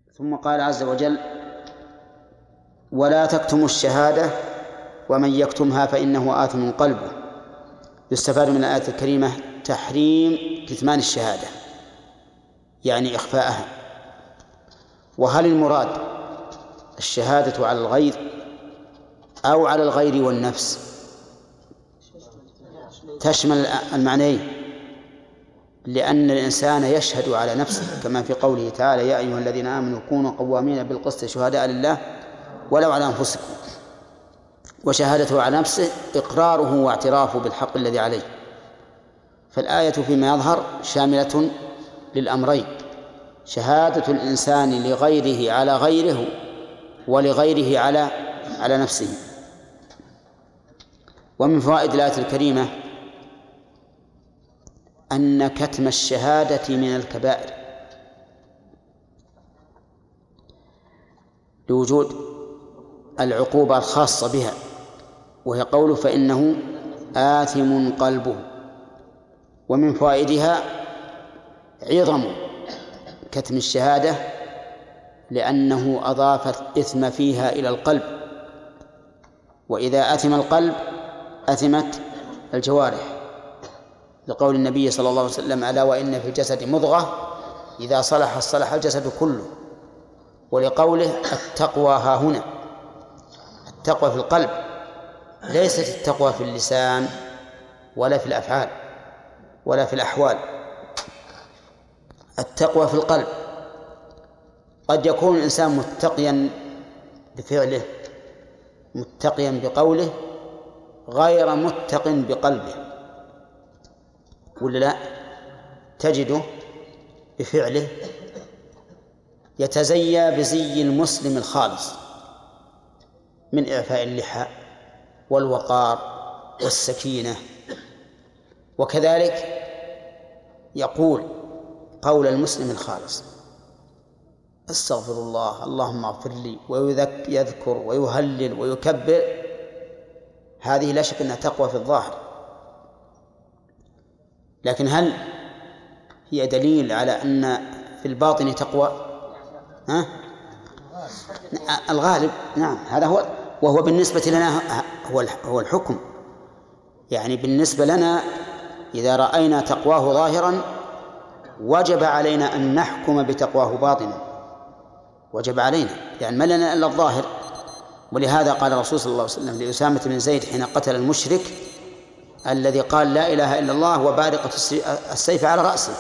ثم قال عز وجل: ولا تكتموا الشهادة ومن يكتمها فإنه آثم قلبه. يستفاد من الآية الكريمة تحريم كتمان الشهادة، يعني إخفاءها. وهل المراد الشهادة على الغير أو على الغير والنفس؟ تشمل المعنيين، لأن الإنسان يشهد على نفسه كما في قوله تعالى: يا أيها الذين آمنوا كونوا قوامين بالقسط شهداء لله ولو على أنفسكم. وشهادته على نفسه إقراره واعترافه بالحق الذي عليه. فالآية فيما يظهر شاملة للأمرين: شهادة الإنسان لغيره على غيره ولغيره على نفسه. ومن فوائد الآية الكريمة أن كتم الشهادة من الكبائر لوجود العقوبة الخاصة بها، وهي قوله: فإنه آثم قلبه. ومن فوائدها عظم كتم الشهادة لأنه أضاف الإثم فيها إلى القلب، وإذا أثم القلب أثمت الجوارح، لقول النبي صلى الله عليه وسلم: ألا وإن في الجسد مضغة إذا صلح صلح الجسد كله. ولقوله: التقوى ها هنا. التقوى في القلب، ليست التقوى في اللسان ولا في الأفعال ولا في الأحوال. التقوى في القلب. قد يكون الإنسان متقيا بفعله متقيا بقوله غير متق بقلبه، ولا لا؟ تجده بفعله يتزيى بزي المسلم الخالص من إعفاء اللحى والوقار والسكينة، وكذلك يقول قول المسلم الخالص: استغفر الله، اللهم اغفر لي، ويذكر ويهلل ويكبر. هذه لا شك أنها تقوى في الظاهر، لكن هل هي دليل على أن في الباطن تقوى؟ الغالب نعم، هذا هو. وهو بالنسبة لنا هو الحكم، يعني بالنسبة لنا إذا رأينا تقواه ظاهرا وجب علينا أن نحكم بتقواه باطنا، وجب علينا، يعني ما لنا إلا الظاهر. ولهذا قال الرسول صلى الله عليه وسلم لأسامة بن زيد حين قتل المشرك الذي قال لا إله إلا الله وبارقة السيف على رأسه،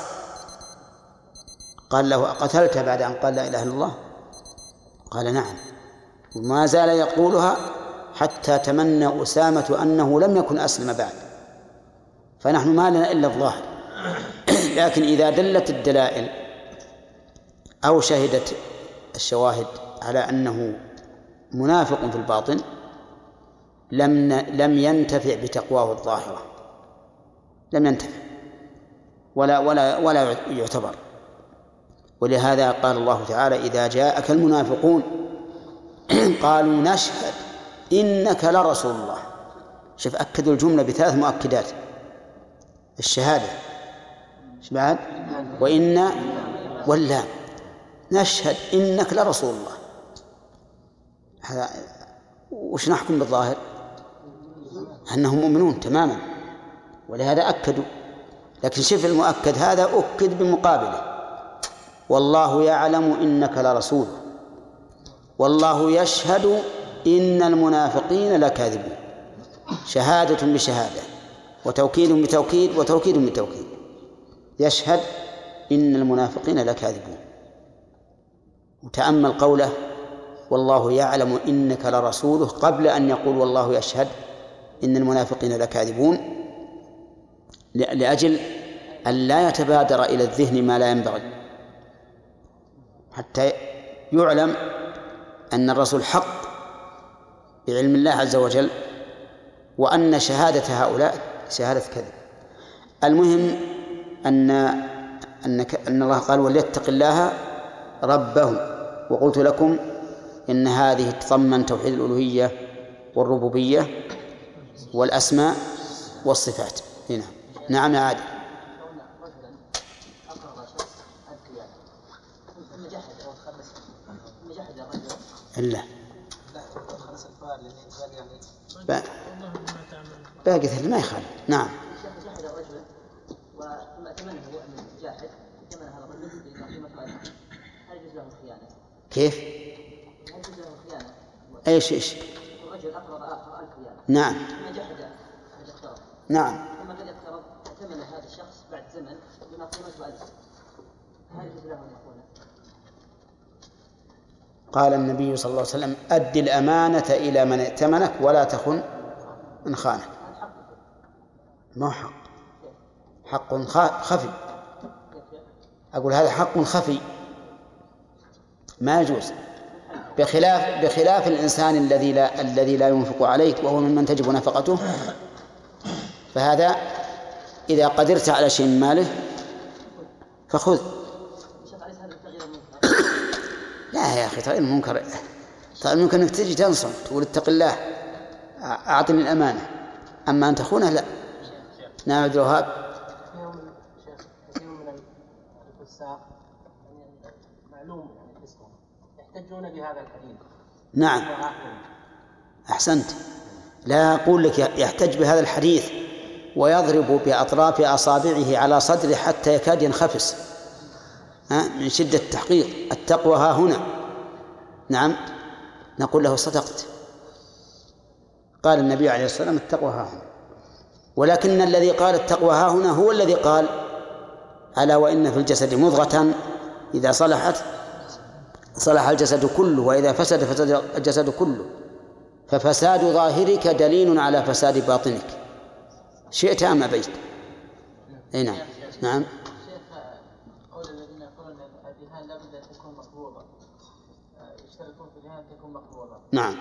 قال له: أقتلت بعد أن قال لا إله إلا الله؟ قال: نعم. وما زال يقولها حتى تمنى أسامة أنه لم يكن أسلم بعد. فنحن ما لنا إلا الظاهر، لكن إذا دلت الدلائل أو شهدت الشواهد على أنه منافق في الباطن لم ينتفع بتقواه الظاهرة، لم ينتفع ولا يعتبر. ولهذا قال الله تعالى: إذا جاءك المنافقون قالوا نشهد إنك لرسول الله. شوف، أكدوا الجملة بثلاث مؤكدات: الشهادة، بعد وإن واللام، نشهد إنك لرسول الله. هذا وش نحكم بالظاهر؟ أنهم مؤمنون تماما، ولهذا أكدوا. لكن شوف المؤكد هذا أكد بمقابله: والله يعلم إنك لرسول، والله يشهد إن المنافقين لكاذبون. شهادة بشهادة، وتوكيد بتوكيد، وتوكيد بتوكيد. يشهد إن المنافقين لكاذبون. وتأمل قوله: والله يعلم إنك لرسوله، قبل أن يقول والله يشهد إن المنافقين لكاذبون، لأجل أن لا يتبادر إلى الذهن ما لا ينبغي، حتى يعلم أن الرسول حق بعلم الله عز وجل، وأن شهادة هؤلاء شهادة كذب. المهم أن الله قال: وليتق الله ربه. وقلت لكم إن هذه تضمن توحيد الألوهية والربوبية والأسماء والصفات. هنا نعم يا عادل. إلا باقي ما يخالف. نعم. جحد الرجل وثم ائتمنه من جاحد ائتمن هذا الرجل هل يجوز له الخيانة؟ كيف؟ هل يجوز له الخيانة؟ ايش؟ الرجل أقرض آخر 1000 ريال. نعم. ثم جحد هذا اقترض. نعم. ثم الذي اقترض ائتمن هذا الشخص بعد زمن بما قيمته 1000. هل يجوز له أن يخونه؟ قال النبي صلى الله عليه وسلم: أد الأمانة إلى من ائتمنك ولا تخن من خانك. ما حق خفي. أقول هذا حق خفي ما يجوز، بخلاف الإنسان الذي لا ينفق عليك وهو ممن تجب نفقته، فهذا إذا قدرت على شيء من ماله فخذ. لا يا أخي، تغير المنكر. ممكن أنك تجي تنصر تقول اتق الله أعطني الأمانة، أما أن تخونه لا. نعم عبد الوهاب. كثير من الفساق معلوم اسمه يحتجون بهذا الحديث. نعم أحسنت. لا أقول لك يحتج بهذا الحديث ويضرب بأطراف أصابعه على صدره حتى يكاد ينخفس من شدة التحقيق. التقوى ها هنا. نعم نقول له صدقت، قال النبي عليه الصلاة والسلام التقوى ها هنا، ولكن الذي قال التقوى ها هنا هو الذي قال ألا وإن في الجسد مضغة إذا صلحت صلح الجسد كله وإذا فسد فسد الجسد كله، ففساد ظاهرك دليل على فساد باطنك شئت أم أبيت. أي نعم. نعم. قول الذين يقولون الذهان لا بد أن تكون مقبوضة، يشتركون في الذهان تكون مقبوضة. نعم.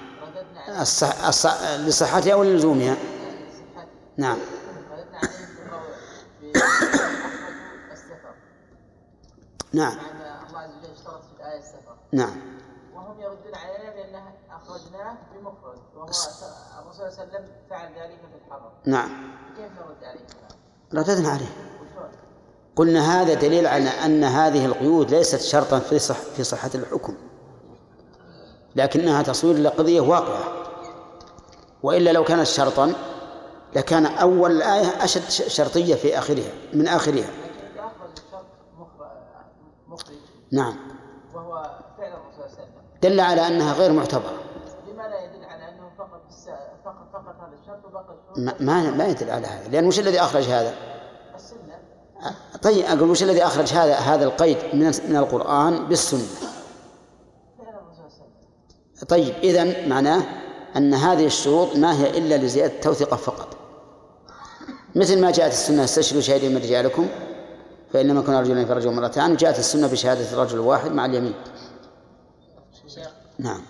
لصحتها ولا لزومها؟ نعم. رددنا عليهم بأخرجوا السفر. نعم. لأن الله عز وجل اشترط في الآية السفر. نعم. وهم يردون علينا بأنه أخرجناه بمفرد، وهو الرسول صلى الله عليه وسلم فعل ذلك في الحرم. نعم. كيف نرد عليه؟ رددنا عليه، قلنا هذا دليل على أن هذه القيود ليست شرطا في صحة الحكم، لكنها تصوير لقضية واقعة، وإلا لو كانت شرطا لكان أول الآية أشد شرطية في آخرها من آخرها. لكن إذا أخرج الشرط مخرج. نعم. وهو فعل الرسول صلى الله عليه وسلم دل على أنها غير معتبرة. لما لا يدل على أنه فقط هذا الشرط وبقى الشروط؟ ما يدل على هذا، لأن وش الذي أخرج هذا؟ السنة. طيب أقول وش الذي أخرج هذا القيد من القرآن بالسنة؟ فعل الرسول صلى الله عليه وسلم. طيب إذن معناه أن هذه الشروط ما هي إلا لزيادة التوثيق فقط، مثل ما جاءت السنة استشهدوا شهيدين من رجالكم فإن لم يكن رجلين فرجل مرتان، وجاءت السنة بشهادة الرجل الواحد مع اليمين. نعم.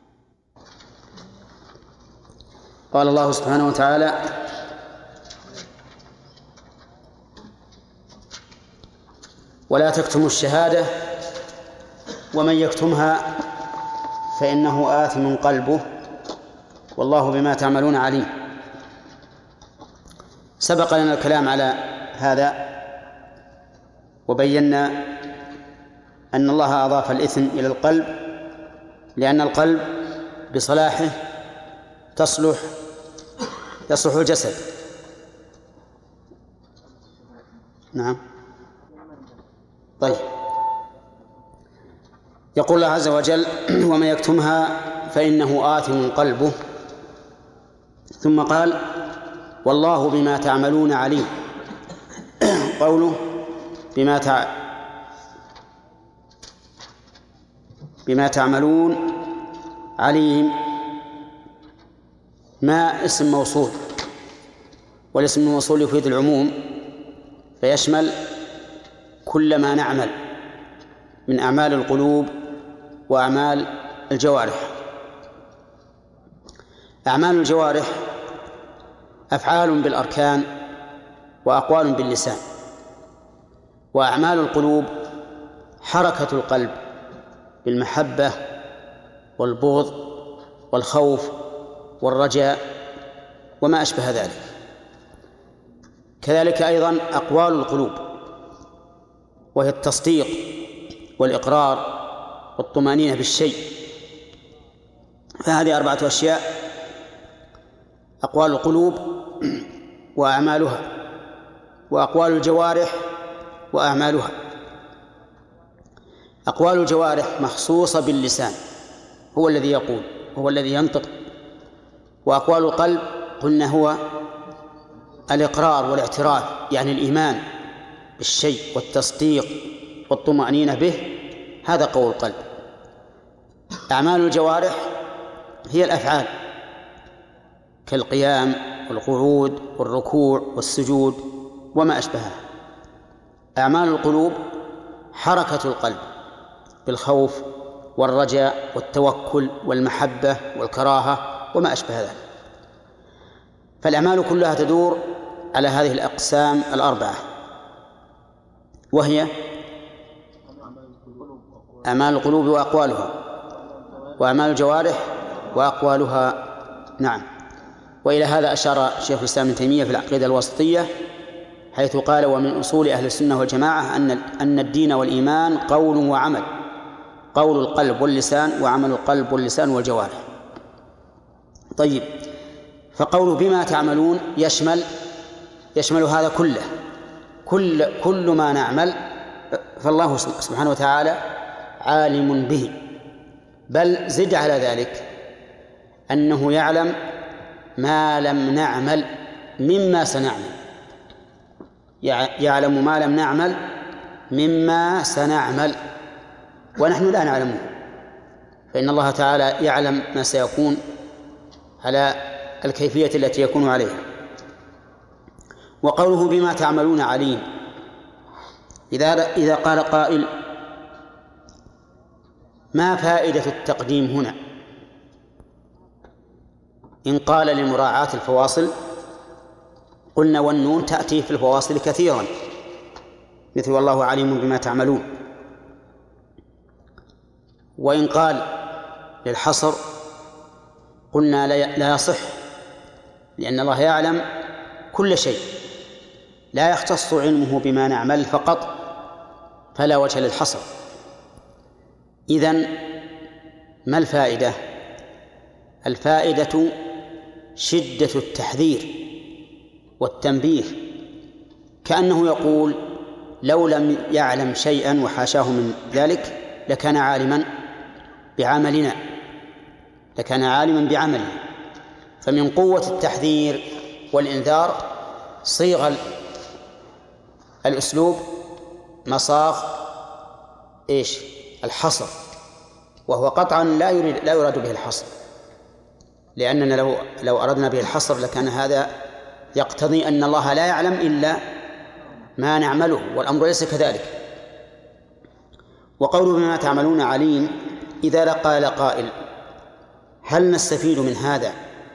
قال الله سبحانه وتعالى: ولا تكتموا الشهادة ومن يكتمها فإنه آثم قلبه والله بما تعملون عليم. سبق لنا الكلام على هذا وبينا أن الله أضاف الإثم إلى القلب لأن القلب بصلاحه يصلح الجسد. نعم. طيب، يقول الله عز وجل: ومن يكتمها فإنه آثم قلبه. ثم قال: والله بما تعملون عليم. قوله بما تعملون عليم ما اسم موصول، والاسم الموصول يفيد العموم فيشمل كل ما نعمل من أعمال القلوب وأعمال الجوارح. أعمال الجوارح أفعال بالأركان وأقوال باللسان، وأعمال القلوب حركة القلب بالمحبة والبغض والخوف والرجاء وما أشبه ذلك. كذلك أيضا أقوال القلوب وهي التصديق والإقرار والطمأنينة بالشيء. فهذه 4 أشياء: أقوال القلوب وأعمالها، وأقوال الجوارح وأعمالها. أقوال الجوارح مخصوصة باللسان، هو الذي يقول، هو الذي ينطق. وأقوال القلب قلنا هو الإقرار والاعتراف، يعني الإيمان بالشيء والتصديق والطمأنينة به، هذا قول القلب. أعمال الجوارح هي الأفعال كالقيام والقعود والركوع والسجود وما أشبهها. أعمال القلوب حركة القلب بالخوف والرجاء والتوكل والمحبة والكراهة وما أشبه ذلك. فالأعمال كلها تدور على هذه الأقسام 4، وهي أعمال القلوب وأقوالها، وأعمال الجوارح وأقوالها. نعم. وإلى هذا أشار شيخ الإسلام ابن تيمية في العقيدة الوسطية، حيث قال: ومن أصول أهل السنة والجماعة أن الدين والإيمان قول وعمل، قول القلب واللسان، وعمل القلب واللسان والجوارح. طيب، فقوله بما تعملون يشمل هذا كله، كل ما نعمل فالله سبحانه وتعالى عالم به. بل زد على ذلك أنه يعلم ما لم نعمل مما سنعمل، يعلم ما لم نعمل مما سنعمل ونحن لا نعلمه، فإن الله تعالى يعلم ما سيكون على الكيفية التي يكون عليها. وقوله بما تعملون عليم، إذا قال قائل: ما فائدة التقديم هنا؟ إن قال لمراعاة الفواصل قلنا: والنون تأتي في الفواصل كثيرا، مثل والله عليم بما تعملون. وإن قال للحصر قلنا: لا يصح، لأن الله يعلم كل شيء، لا يختص علمه بما نعمل فقط، فلا وجه للحصر. إذن ما الفائدة؟ الفائدة شدة التحذير والتنبيه، كأنه يقول: لو لم يعلم شيئا وحاشاه من ذلك لكان عالما بعملنا، لكان عالما بعملنا. فمن قوة التحذير والإنذار صيغ الأسلوب مصاغ الحصر، وهو قطعا لا يراد به الحصر، لأننا لو أردنا به الحصر لكان هذا يقتضي أن الله لا يعلم إلا ما نعمله، والأمر ليس كذلك. وقوله بما تعملون عليم، إذا قال قائل: هل نستفيد من هذا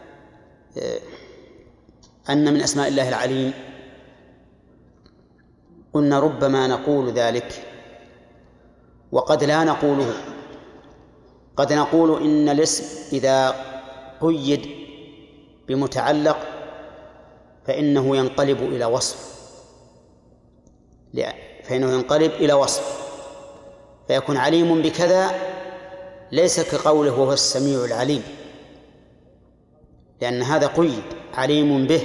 أن من أسماء الله العليم؟ قلنا: ربما نقول ذلك وقد لا نقوله. قد نقول إن الاسم إذا قيد بمتعلق فإنه ينقلب إلى وصف، فيكون عليم بكذا ليس كقوله وهو السميع العليم، لأن هذا قيد عليم به،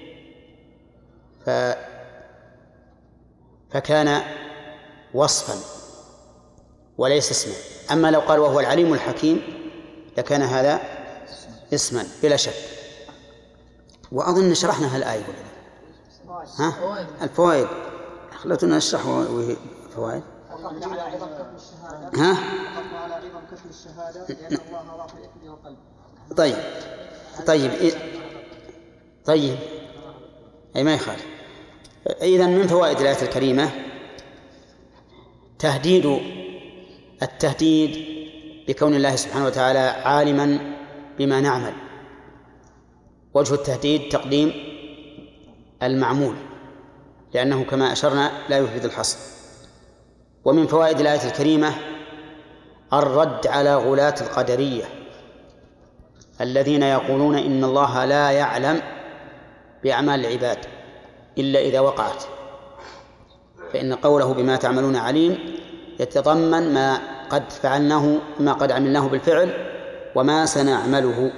فكان وصفا وليس اسما. أما لو قال وهو العليم الحكيم لكان هذا اسما بلا شك. وأظن شرحنا هالآية الفوائد، خلتنا نشرح فوائد. طيب أي ما يخالف. إذن من فوائد الآية الكريمة التهديد بكون الله سبحانه وتعالى عالما بما نعمل. وجه التهديد تقديم المعمول، لأنه كما أشرنا لا يفيد الحصر. ومن فوائد الآية الكريمة الرد على غلاة القدرية الذين يقولون إن الله لا يعلم بأعمال العباد إلا إذا وقعت، فإن قوله بما تعملون عليم يتضمن ما قد فعلناه ما قد عملناه بالفعل وما سنعمله.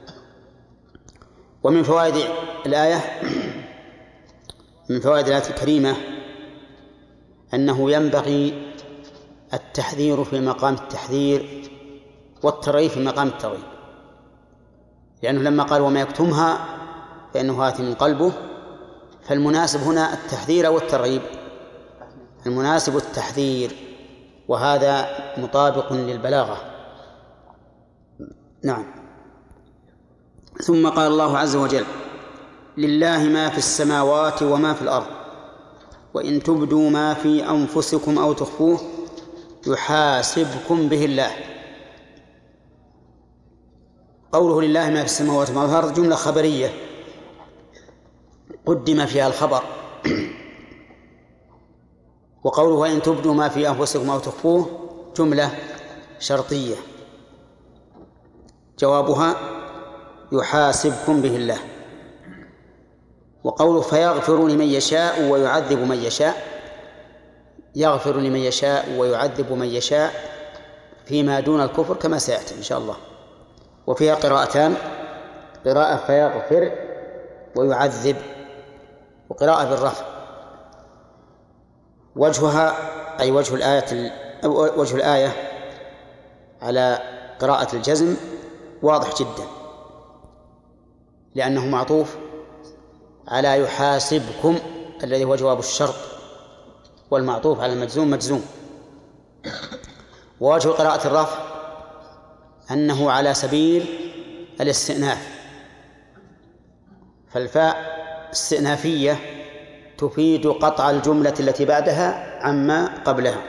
ومن فوائد الآية من فوائد الآية الكريمة أنه ينبغي التحذير في مقام التحذير والترغيب في مقام الترغيب، لأنه لما قال وما يكتمها فإنه آثم قلبه، فالمناسب هنا التحذير والترغيب، المناسب التحذير، وهذا مطابق للبلاغة. نعم. ثم قال الله عز وجل لله ما في السماوات وما في الأرض وإن تبدوا ما في أنفسكم أو تخفوه يحاسبكم به الله. قوله لله ما في السماوات وما في الأرض جملة خبرية قدم فيها الخبر، وقوله وإن تبدوا ما في أنفسكم أو تخفوه جملة شرطية جوابها يحاسبكم به الله. وقوله فيغفر لمن يشاء ويعذب من يشاء، يغفر لمن يشاء ويعذب من يشاء فيما دون الكفر كما سيأتي إن شاء الله. وفيها قراءتان، قراءة فيغفر ويعذب، وقراءة بالرفع. وجهها أي وجه الآية على قراءة الجزم واضح جدا، لأنه معطوف على يحاسبكم الذي هو جواب الشرط، والمعطوف على المجزوم مجزوم. ووجه قراءة الرفع أنه على سبيل الاستئناف، فالفاء استئنافية تفيد قطع الجملة التي بعدها عما قبلها.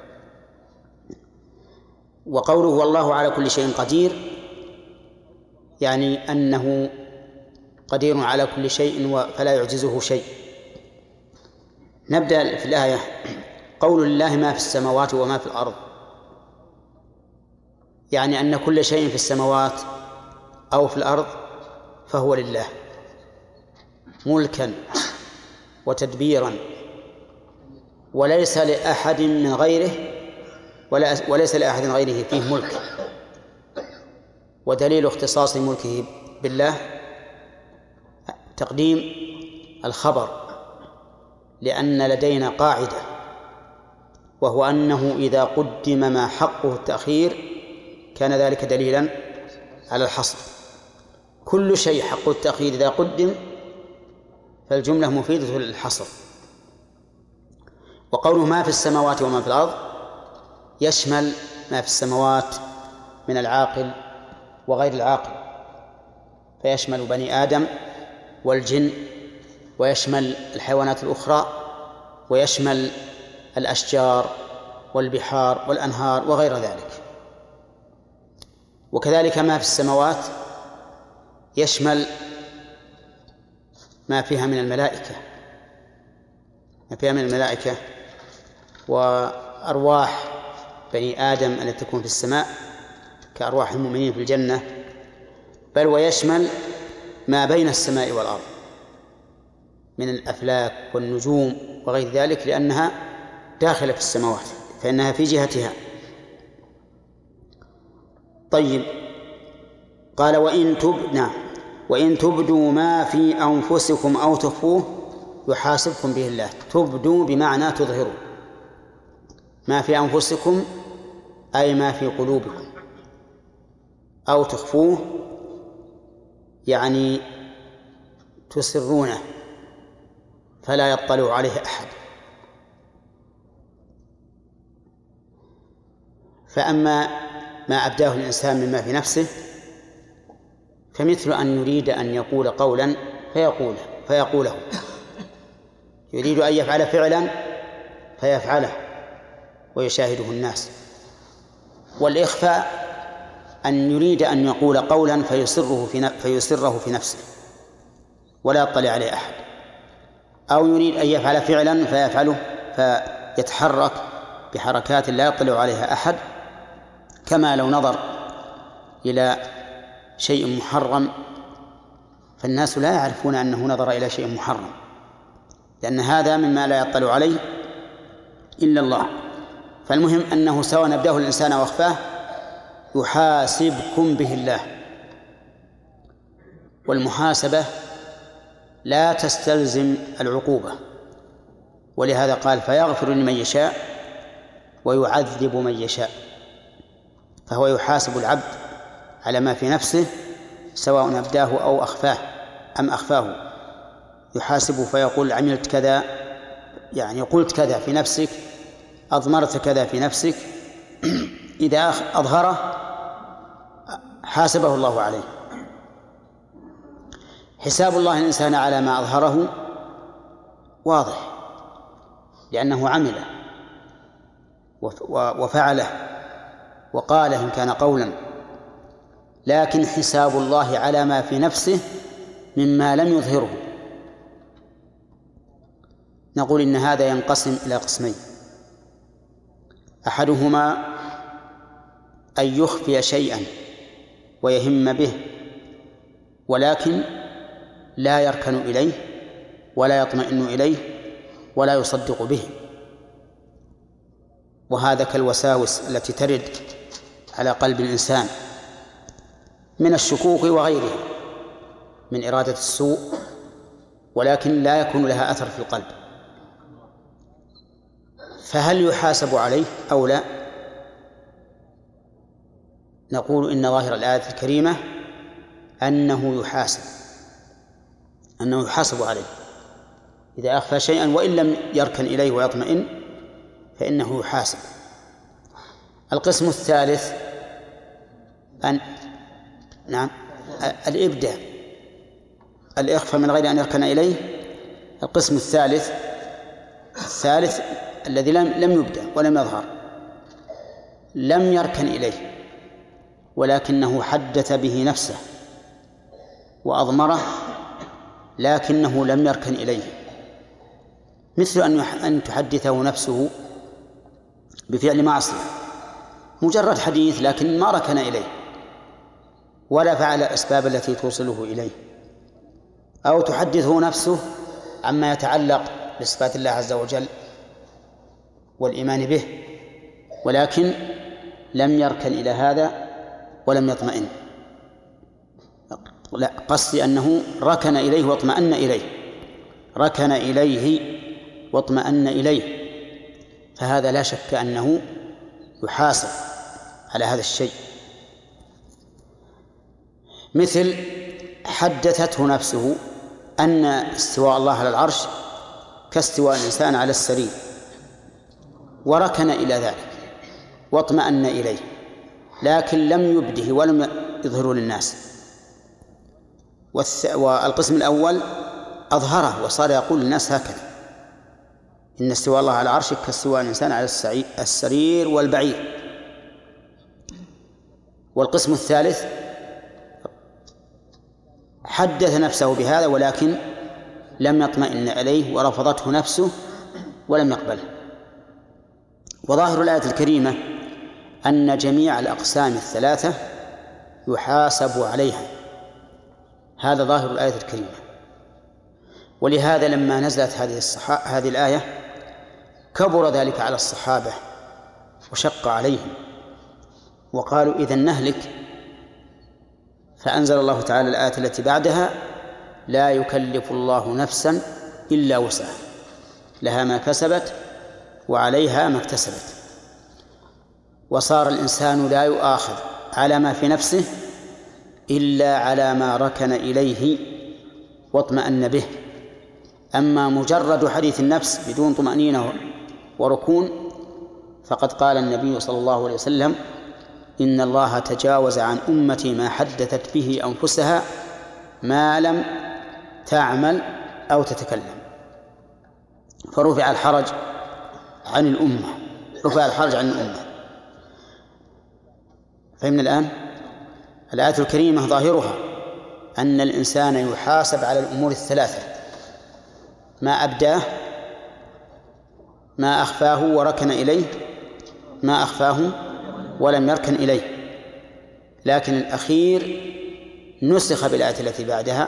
وقوله والله على كل شيء قدير يعني أنه قدير على كل شيء فلا يعجزه شيء. نبدأ في الآية. قول لله ما في السماوات وما في الأرض يعني أن كل شيء في السماوات أو في الأرض فهو لله ملكا وتدبيرا، وليس لأحد من غيره وليس لأحد غيره فيه ملك. ودليل اختصاص ملكه بالله تقديم الخبر، لأن لدينا قاعدة وهو أنه إذا قدم ما حقه التأخير كان ذلك دليلا على الحصر. كل شيء حقه التأخير إذا قدم فالجملة مفيدة للحصر. وقوله ما في السماوات وما في الأرض يشمل ما في السماوات من العاقل وغير العاقل، فيشمل بني آدم والجن، ويشمل الحيوانات الأخرى، ويشمل الأشجار والبحار والأنهار وغير ذلك. وكذلك ما في السماوات يشمل ما فيها من الملائكة وأرواح بني آدم التي تكون في السماء كأرواح المؤمنين في الجنة، بل ويشمل ما بين السماء والأرض من الأفلاك والنجوم وغير ذلك، لأنها داخلة في السماوات فإنها في جهتها. طيب، قال وإن تبدوا ما في أنفسكم أو تخفوه يحاسبكم به الله. تبدوا بمعنى تظهروا، ما في أنفسكم أي ما في قلوبكم، أو تخفوه يعني تسرونه فلا يطلع عليه أحد. فأما ما أبداه الإنسان مما في نفسه فمثل أن يريد أن يقول قولا فيقوله، يريد أن يفعل فعلا فيفعله ويشاهده الناس. والإخفاء أن يريد أن يقول قولا فيسره في نفسه ولا يطلع عليه أحد، أو يريد أن يفعل فعلا فيفعله فيتحرك بحركات لا يطلع عليها أحد، كما لو نظر إلى شيء محرم فالناس لا يعرفون أنه نظر إلى شيء محرم، لأن هذا مما لا يطلع عليه إلا الله. فالمهم أنه سواء أبداه الإنسان أو أخفاه يحاسبكم به الله. والمحاسبة لا تستلزم العقوبة، ولهذا قال فيغفر لمن يشاء ويعذب من يشاء. فهو يحاسب العبد على ما في نفسه سواء أبداه أو أخفاه أم أخفاه. يحاسبه فيقول عملت كذا، يعني قلت كذا في نفسك، أضمرت كذا في نفسك. إذا أظهره حاسبه الله عليه. حساب الله الإنسان على ما أظهره واضح، لأنه عمله وفعله وقاله إن كان قولا، لكن حساب الله على ما في نفسه مما لم يظهره نقول إن هذا ينقسم إلى قسمين: أحدهما أن يخفي شيئا ويهم به ولكن لا يركن إليه ولا يطمئن إليه ولا يصدق به، وهذا كالوساوس التي ترد على قلب الإنسان من الشكوك وغيرها من إرادة السوء، ولكن لا يكون لها أثر في القلب. فهل يحاسب عليه أو لا؟ نقول إن ظاهر الآية الكريمة أنه يحاسب عليه إذا أخفى شيئا وإن لم يركن إليه ويطمئن فإنه يحاسب. القسم الثالث الإبداع، الإخفاء من غير أن يركن إليه. القسم الثالث الذي لم يبدأ ولم يظهر، لم يركن إليه ولكنه حدث به نفسه وأضمره لكنه لم يركن إليه، مثل أن تحدثه نفسه بفعل معصية، مجرد حديث لكن ما ركن إليه ولا فعل الأسباب التي توصله إليه، أو تحدثه نفسه عما يتعلق بصفات الله عز وجل والإيمان به ولكن لم يركن إلى هذا ولم يطمئن. لا، قصدي أنه ركن إليه واطمأن إليه، ركن إليه واطمأن إليه، فهذا لا شك أنه يحاسب على هذا الشيء. مثل حدثته نفسه أن استواء الله على العرش كاستواء الإنسان على السرير، وركن إلى ذلك واطمأن إليه لكن لم يبده ولم يظهره للناس. والقسم الأول أظهره وصار يقول للناس هكذا: إن استواء الله على العرش كاستواء الإنسان على السرير والبعير. والقسم الثالث حدث نفسه بهذا ولكن لم يطمئن إليه ورفضته نفسه ولم يقبله. وظاهر الآية الكريمة أن جميع الأقسام الثلاثة يحاسب عليها، هذا ظاهر الآية الكريمة. ولهذا لما نزلت هذه الآية كبر ذلك على الصحابة وشق عليهم وقالوا إذن نهلك، فأنزل الله تعالى الآية التي بعدها: لا يكلف الله نفسا إلا وسعها لها ما كسبت وعليها ما اكتسبت. وصار الإنسان لا يؤاخذ على ما في نفسه إلا على ما ركن إليه واطمأن به. أما مجرد حديث النفس بدون طمأنينة وركون فقد قال النبي صلى الله عليه وسلم: إن الله تجاوز عن أمتي ما حدثت به أنفسها ما لم تعمل أو تتكلم. فرفع الحرج عن الأمة، رفع الحرج عن الأمة. فهمنا الآن؟ الآية الكريمة ظاهرها أن الإنسان يحاسب على الأمور الثلاثة: ما أبداه، ما أخفاه وركن إليه، ما أخفاه ولم يركن إليه. لكن الأخير نسخ بالآية التي بعدها،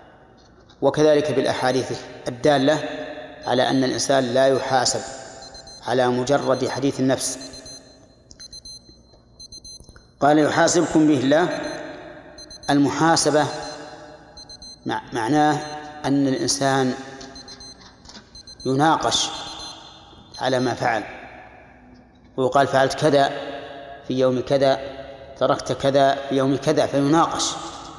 وكذلك بالأحاديث الدالة على أن الإنسان لا يحاسب على مجرد حديث النفس. قال يحاسبكم به الله. المحاسبة معناه أن الإنسان يناقش على ما فعل، ويقال فعلت كذا في يوم كذا، تركت كذا في يوم كذا، فيناقش.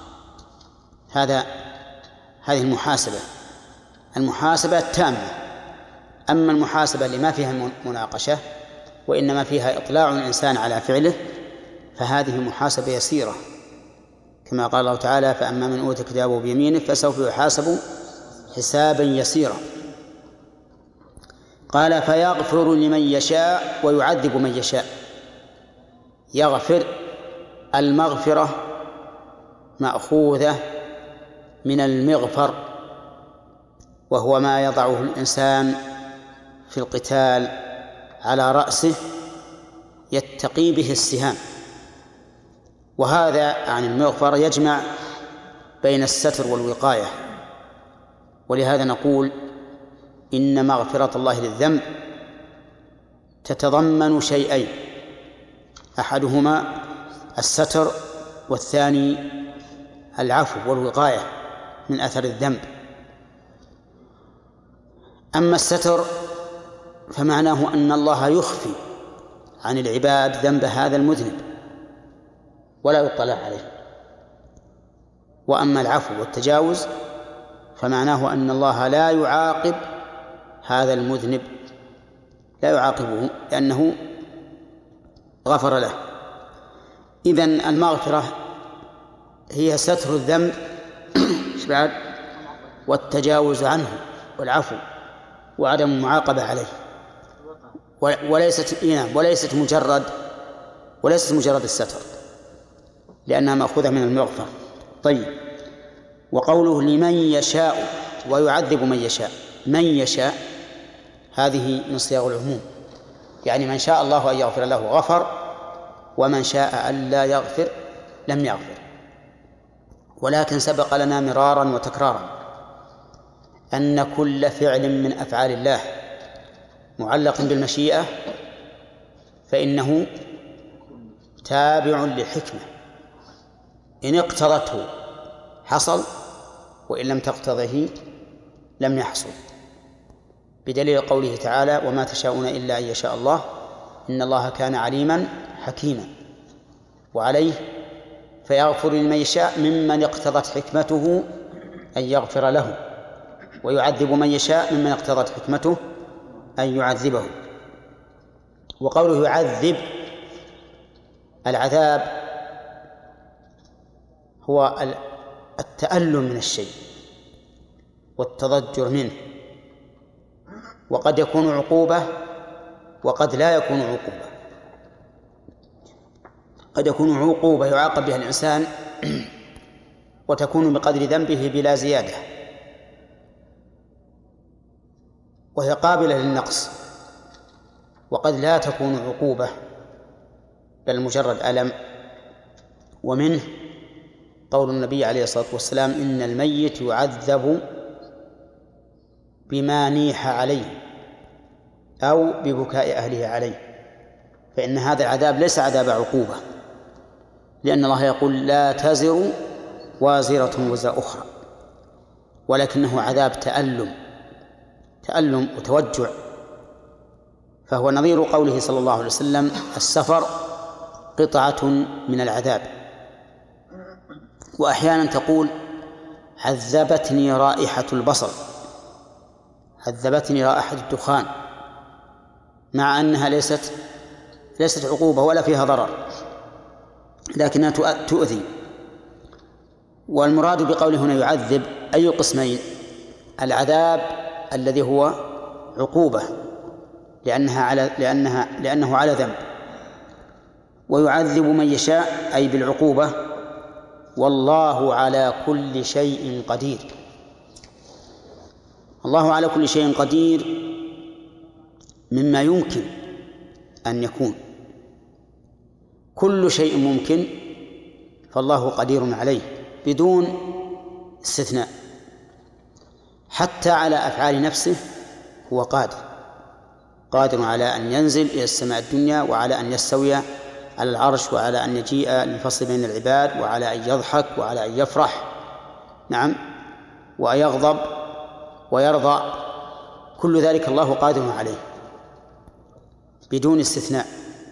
هذه المحاسبة التامة. أما المحاسبة اللي ما فيها مناقشة وإنما فيها إطلاع الإنسان على فعله فهذه محاسبة يسيرة، كما قال الله تعالى: فأما من أوتي كتابه بيمينه فسوف يحاسب حسابا يسيرا. قال: فيغفر لمن يشاء ويعذب من يشاء. يغفر، المغفرة مأخوذة من المغفر، وهو ما يضعه الإنسان في القتال على رأسه يتقي به السهام، وهذا عن المغفر يجمع بين الستر والوقاية. ولهذا نقول إن مغفرة الله للذنب تتضمن شيئين: أحدهما الستر، والثاني العفو والوقاية من أثر الذنب. أما الستر فمعناه أن الله يخفي عن العباد ذنب هذا المذنب ولا يطلع عليه. وأما العفو والتجاوز فمعناه أن الله لا يعاقب هذا المذنب، لا يعاقبه لأنه غفر له. إذن المغفرة هي ستر الذنب والتجاوز عنه والعفو وعدم المعاقبة عليه، وليست مجرد الستر، لأنها مأخوذة من المغفرة. طيب، وقوله لمن يشاء ويعذب من يشاء. من يشاء هذه من صيغ العموم، يعني من شاء الله أن يغفر له غفر، ومن شاء أن لا يغفر لم يغفر. ولكن سبق لنا مرارا وتكرارا أن كل فعل من أفعال الله معلق بالمشيئة فإنه تابع للحكمة، إن اقتضته حصل، وإن لم تقتضه لم يحصل، بدليل قوله تعالى: وما تشاءون إلا أن يشاء الله إن الله كان عليما حكيما. وعليه فيغفر لمن يشاء ممن اقتضت حكمته أن يغفر له، ويعذب من يشاء ممن اقتضت حكمته أن يعذبه. وقوله يعذب، العذاب هو التألم من الشيء والتضجر منه، وقد يكون عقوبة وقد لا يكون عقوبة. قد يكون عقوبة يعاقب بها الإنسان وتكون بقدر ذنبه بلا زيادة، وهي قابلة للنقص. وقد لا تكون عقوبة بل مجرد ألم. ومنه قول النبي عليه الصلاة والسلام: إن الميت يعذب بما نيح عليه أو ببكاء أهله عليه. فإن هذا العذاب ليس عذاب عقوبة، لأن الله يقول: لا تزر وازرة وزر أخرى، ولكنه عذاب تألم وتوجع. فهو نظير قوله صلى الله عليه وسلم: السفر قطعة من العذاب. وأحيانا تقول: عذبتني رائحة البصل، عذبتني رائحة الدخان، مع أنها ليست عقوبة ولا فيها ضرر، لكنها تؤذي. والمراد بقوله هنا يعذب أي قسمين: العذاب الذي هو عقوبة لأنه على ذنب، ويعذب من يشاء أي بالعقوبة. والله على كل شيء قدير. الله على كل شيء قدير مما يمكن أن يكون. كل شيء ممكن فالله قدير عليه بدون استثناء، حتى على أفعال نفسه هو قادر. قادر على أن ينزل إلى السماء الدنيا، وعلى أن يستوي على العرش، وعلى أن يجيء للفصل بين العباد، وعلى أن يضحك، وعلى أن يفرح، نعم، وأن يغضب ويرضى. كل ذلك الله قادر عليه بدون استثناء.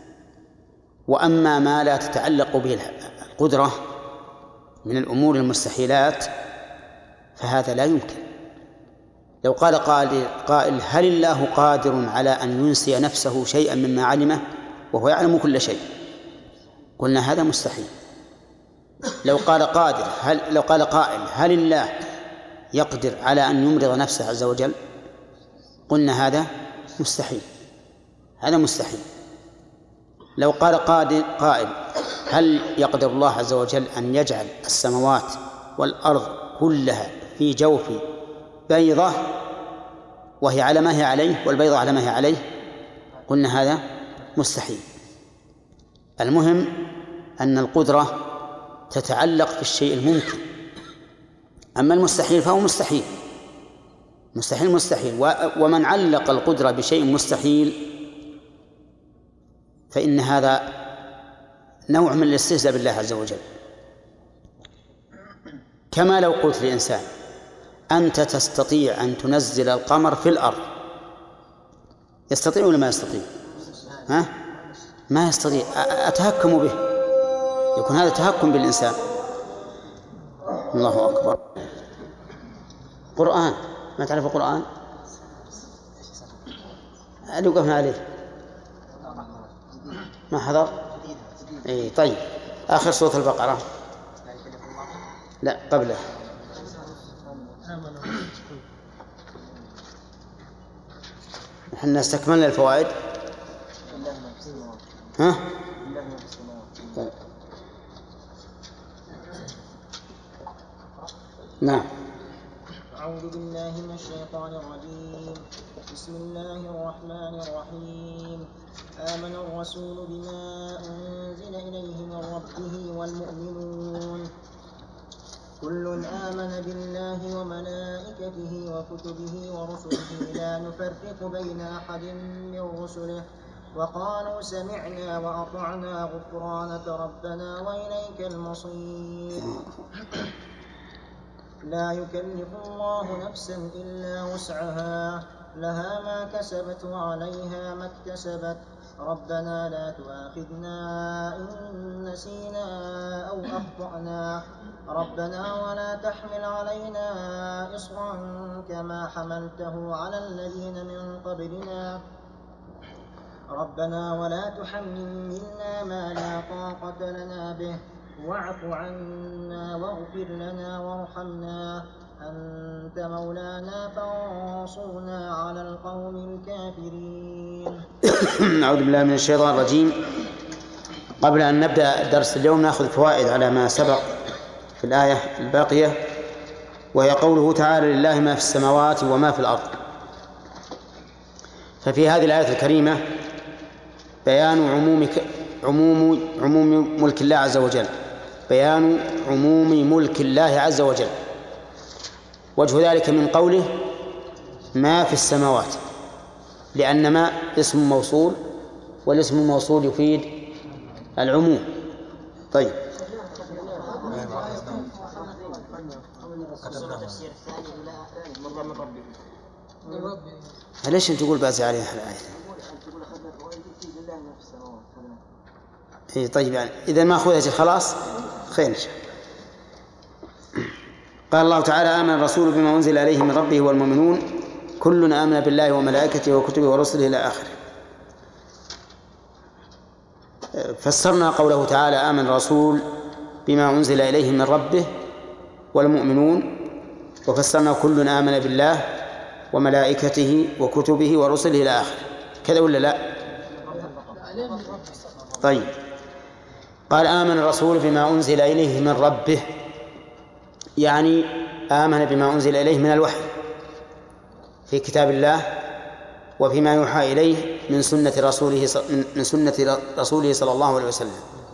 وأما ما لا تتعلق به القدرة من الأمور المستحيلات فهذا لا يمكن. لو قال قائل هل الله قادر على أن ينسي نفسه شيئا مما علمه وهو يعلم كل شيء؟ قلنا هذا مستحيل. لو قال قائل هل الله يقدر على أن يمرض نفسه عز وجل؟ قلنا هذا مستحيل، هذا مستحيل. لو قال قائل هل يقدر الله عز وجل أن يجعل السماوات والأرض كلها في جوف بيضة وهي على ما هي عليه والبيضة على ما هي عليه؟ قلنا هذا مستحيل. المهم أن القدرة تتعلق بالشيء الممكن، أما المستحيل فهو مستحيل، مستحيل. ومن علق القدرة بشيء مستحيل فإن هذا نوع من الاستهزاء بالله عز وجل. كما لو قلت لإنسان أنت تستطيع أن تنزل القمر في الأرض، يستطيع ولا ما يستطيع؟ ما يستطيع. أتهكم به، يكون هذا تهكم بالإنسان. الله أكبر. قرآن، ما تعرف القرآن؟ اللي وقفنا عليه ما حضر؟ إيه طيب، آخر سورة البقرة، لا قبله. نحن استكملنا الفوائد. ها؟ طيب. نعم. أعوذ بالله من الشيطان الرجيم. بسم الله الرحمن الرحيم. آمن الرسول بما أنزل إليه من ربه والمؤمنون كل آمن بالله وملائكته وكتبه ورسله لا نفرق بين أحد من رسله وقالوا سمعنا وأطعنا غفرانك ربنا وإليك المصير. لا يكلف الله نفسا إلا وسعها لها ما كسبت وعليها ما اكتسبت ربنا لا تؤاخذنا إن نسينا أو أخطأنا ربنا ولا تحمل علينا إصرا كما حملته على الذين من قبلنا ربنا ولا تحملنا ما لا طاقة لنا به واعف عنا واغفر لنا وارحمنا أنت مولانا فانصرنا على القوم الكافرين. أعوذ بالله من الشيطان الرجيم. قبل أن نبدأ الدرس اليوم نأخذ فوائد على ما سبق في الآية الباقية، وهي قوله تعالى لله ما في السماوات وما في الأرض. ففي هذه الآية الكريمة بيان عموم ملك الله عز وجل، بيان عموم ملك الله عز وجل. وجه ذلك من قوله ما في السماوات، لأن ما اسم موصول، والاسم الموصول يفيد العموم. طيب، ليش أنت تقول بازي عليها الآية؟ إيه طيب، يعني إذا ما أخذها خلاص خير. قال الله تعالى آمن الرسول بما أنزل إليه من ربه والمؤمنون كل آمن بالله وملائكته وكتبه ورسله إلى آخره. فسرنا قوله تعالى آمن الرسول بما أنزل إليه من ربه والمؤمنون، وفسرنا كل آمن بالله وملائكته وكتبه ورسله إلى آخره. كذا ولا لا؟ طيب، قال آمن الرسول بما أنزل إليه من ربه، يعني آمن بما أنزل إليه من الوحي في كتاب الله وفيما يوحى إليه من سنة رسوله صلى الله عليه وسلم.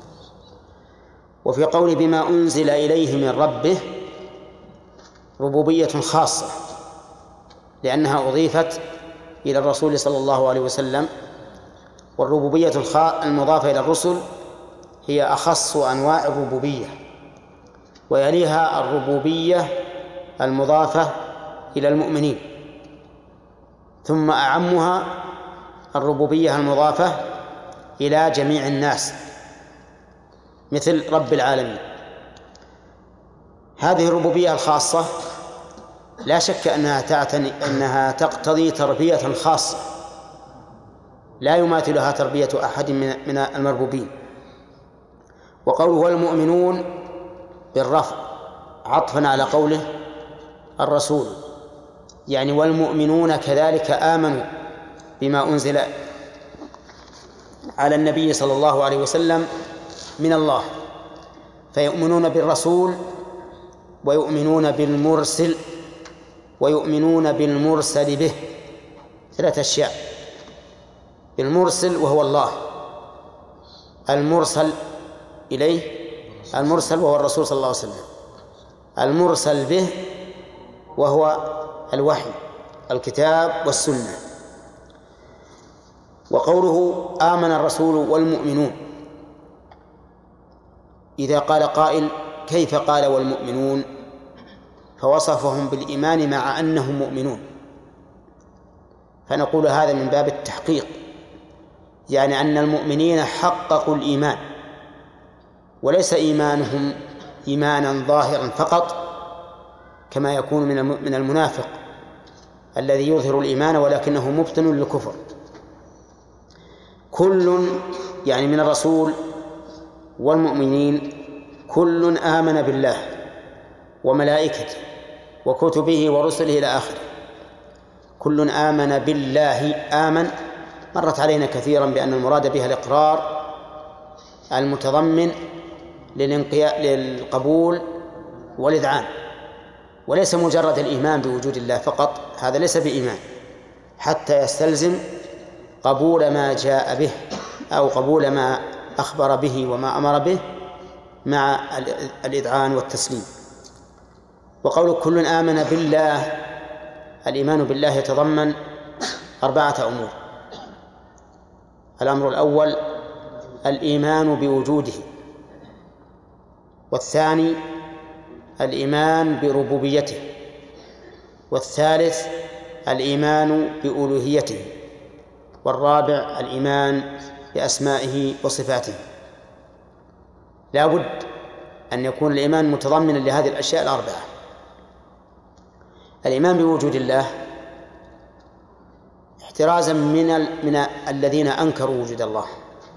وفي قول بما أنزل إليه من ربه ربوبية خاصة، لأنها أضيفت إلى الرسول صلى الله عليه وسلم. والربوبية المضافة إلى الرسل هي أخص أنواع الربوبية، ويليها الربوبية المضافة إلى المؤمنين، ثم أعمها الربوبية المضافة إلى جميع الناس مثل رب العالمين. هذه الربوبية الخاصة لا شك أنها تقتضي تربية خاصة لا يماثلها تربية أحد من المربوبين. وقوله والمؤمنون بالرفع عطفا على قوله الرسول، يعني والمؤمنون كذلك آمنوا بما أنزل على النبي صلى الله عليه وسلم من الله، فيؤمنون بالرسول ويؤمنون بالمرسل ويؤمنون بالمرسل به، 3 أشياء: بالمرسل وهو الله، المرسل إليه المرسل وهو الرسول صلى الله عليه وسلم، المرسل به وهو الوحي الكتاب والسنة. وقوله آمن الرسول والمؤمنون، إذا قال قائل كيف قال والمؤمنون فوصفهم بالإيمان مع أنهم مؤمنون، فنقول هذا من باب التحقيق، يعني أن المؤمنين حققوا الإيمان، وليس إيمانهم إيمانا ظاهرا فقط كما يكون من المنافق الذي يظهر الإيمان ولكنه مبطن للكفر. كل يعني من الرسول والمؤمنين كل آمن بالله وملائكته وكتبه ورسله إلى آخره. كل آمن بالله، آمن مرت علينا كثيرا بأن المراد بها الإقرار المتضمن للقبول والإذعان، وليس مجرد الإيمان بوجود الله فقط، هذا ليس بإيمان حتى يستلزم قبول ما جاء به أو قبول ما أخبر به وما أمر به مع الإذعان والتسليم. وقول كل آمن بالله، الإيمان بالله يتضمن 4 أمور: الأمر الأول الإيمان بوجوده، والثاني الإيمان بربوبيته، والثالث الإيمان بألوهيته، والرابع الإيمان بأسمائه وصفاته. لا بد أن يكون الإيمان متضمنا لهذه الأشياء ال4: الإيمان بوجود الله احترازا من الذين أنكروا وجود الله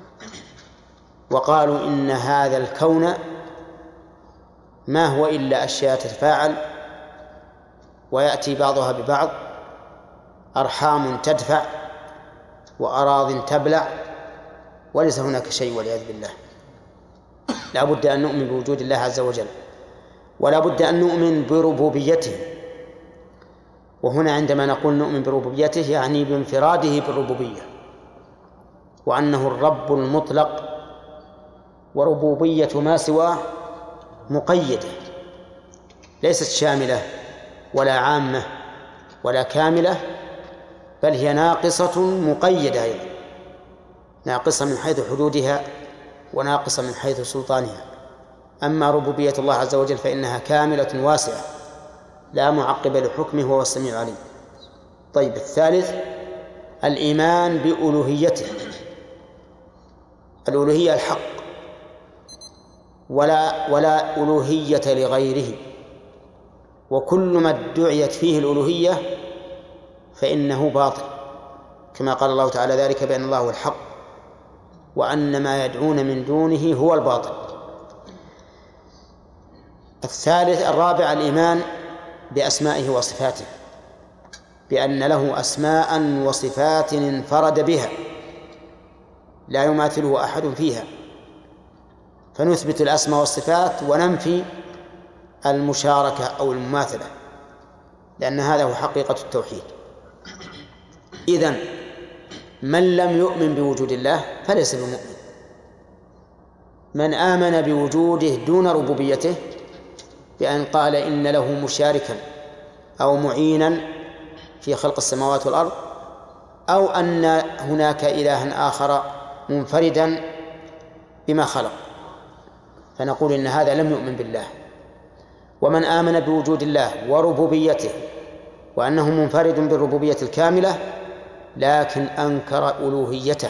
وقالوا إن هذا الكون ما هو إلا أشياء تتفاعل ويأتي بعضها ببعض، أرحام تدفع وأراض تبلع، وليس هناك شيء والعياذ بالله. لا بد أن نؤمن بوجود الله عز وجل، ولا بد أن نؤمن بربوبيته. وهنا عندما نقول نؤمن بربوبيته يعني بانفراده بالربوبية، وأنه الرب المطلق، وربوبية ما سواه مقيدة ليست شاملة ولا عامة ولا كاملة، بل هي ناقصة مقيدة أيضا، ناقصة من حيث حدودها وناقصة من حيث سلطانها. أما ربوبية الله عز وجل فإنها كاملة واسعة لا معقب لحكمه وهو السميع العليم. طيب، الثالث الإيمان بألوهيته، الألوهية الحق، ولا ألوهية لغيره، وكل ما ادعيت فيه الألوهية فإنه باطل، كما قال الله تعالى ذلك بأن الله هو الحق وأن ما يدعون من دونه هو الباطل. الرابع الإيمان بأسمائه وصفاته، بأن له أسماء وصفات انفرد بها لا يماثله أحد فيها، فنثبت الأسماء والصفات وننفي المشاركة أو المماثلة، لأن هذا هو حقيقة التوحيد. إذن من لم يؤمن بوجود الله فليس بمؤمن. من آمن بوجوده دون ربوبيته بأن قال إن له مشاركا أو معينا في خلق السماوات والأرض أو أن هناك إلها آخر منفردا بما خلق، فنقول إن هذا لم يؤمن بالله. ومن آمن بوجود الله وربوبيته وأنه منفرد بالربوبية الكاملة لكن أنكر ألوهيته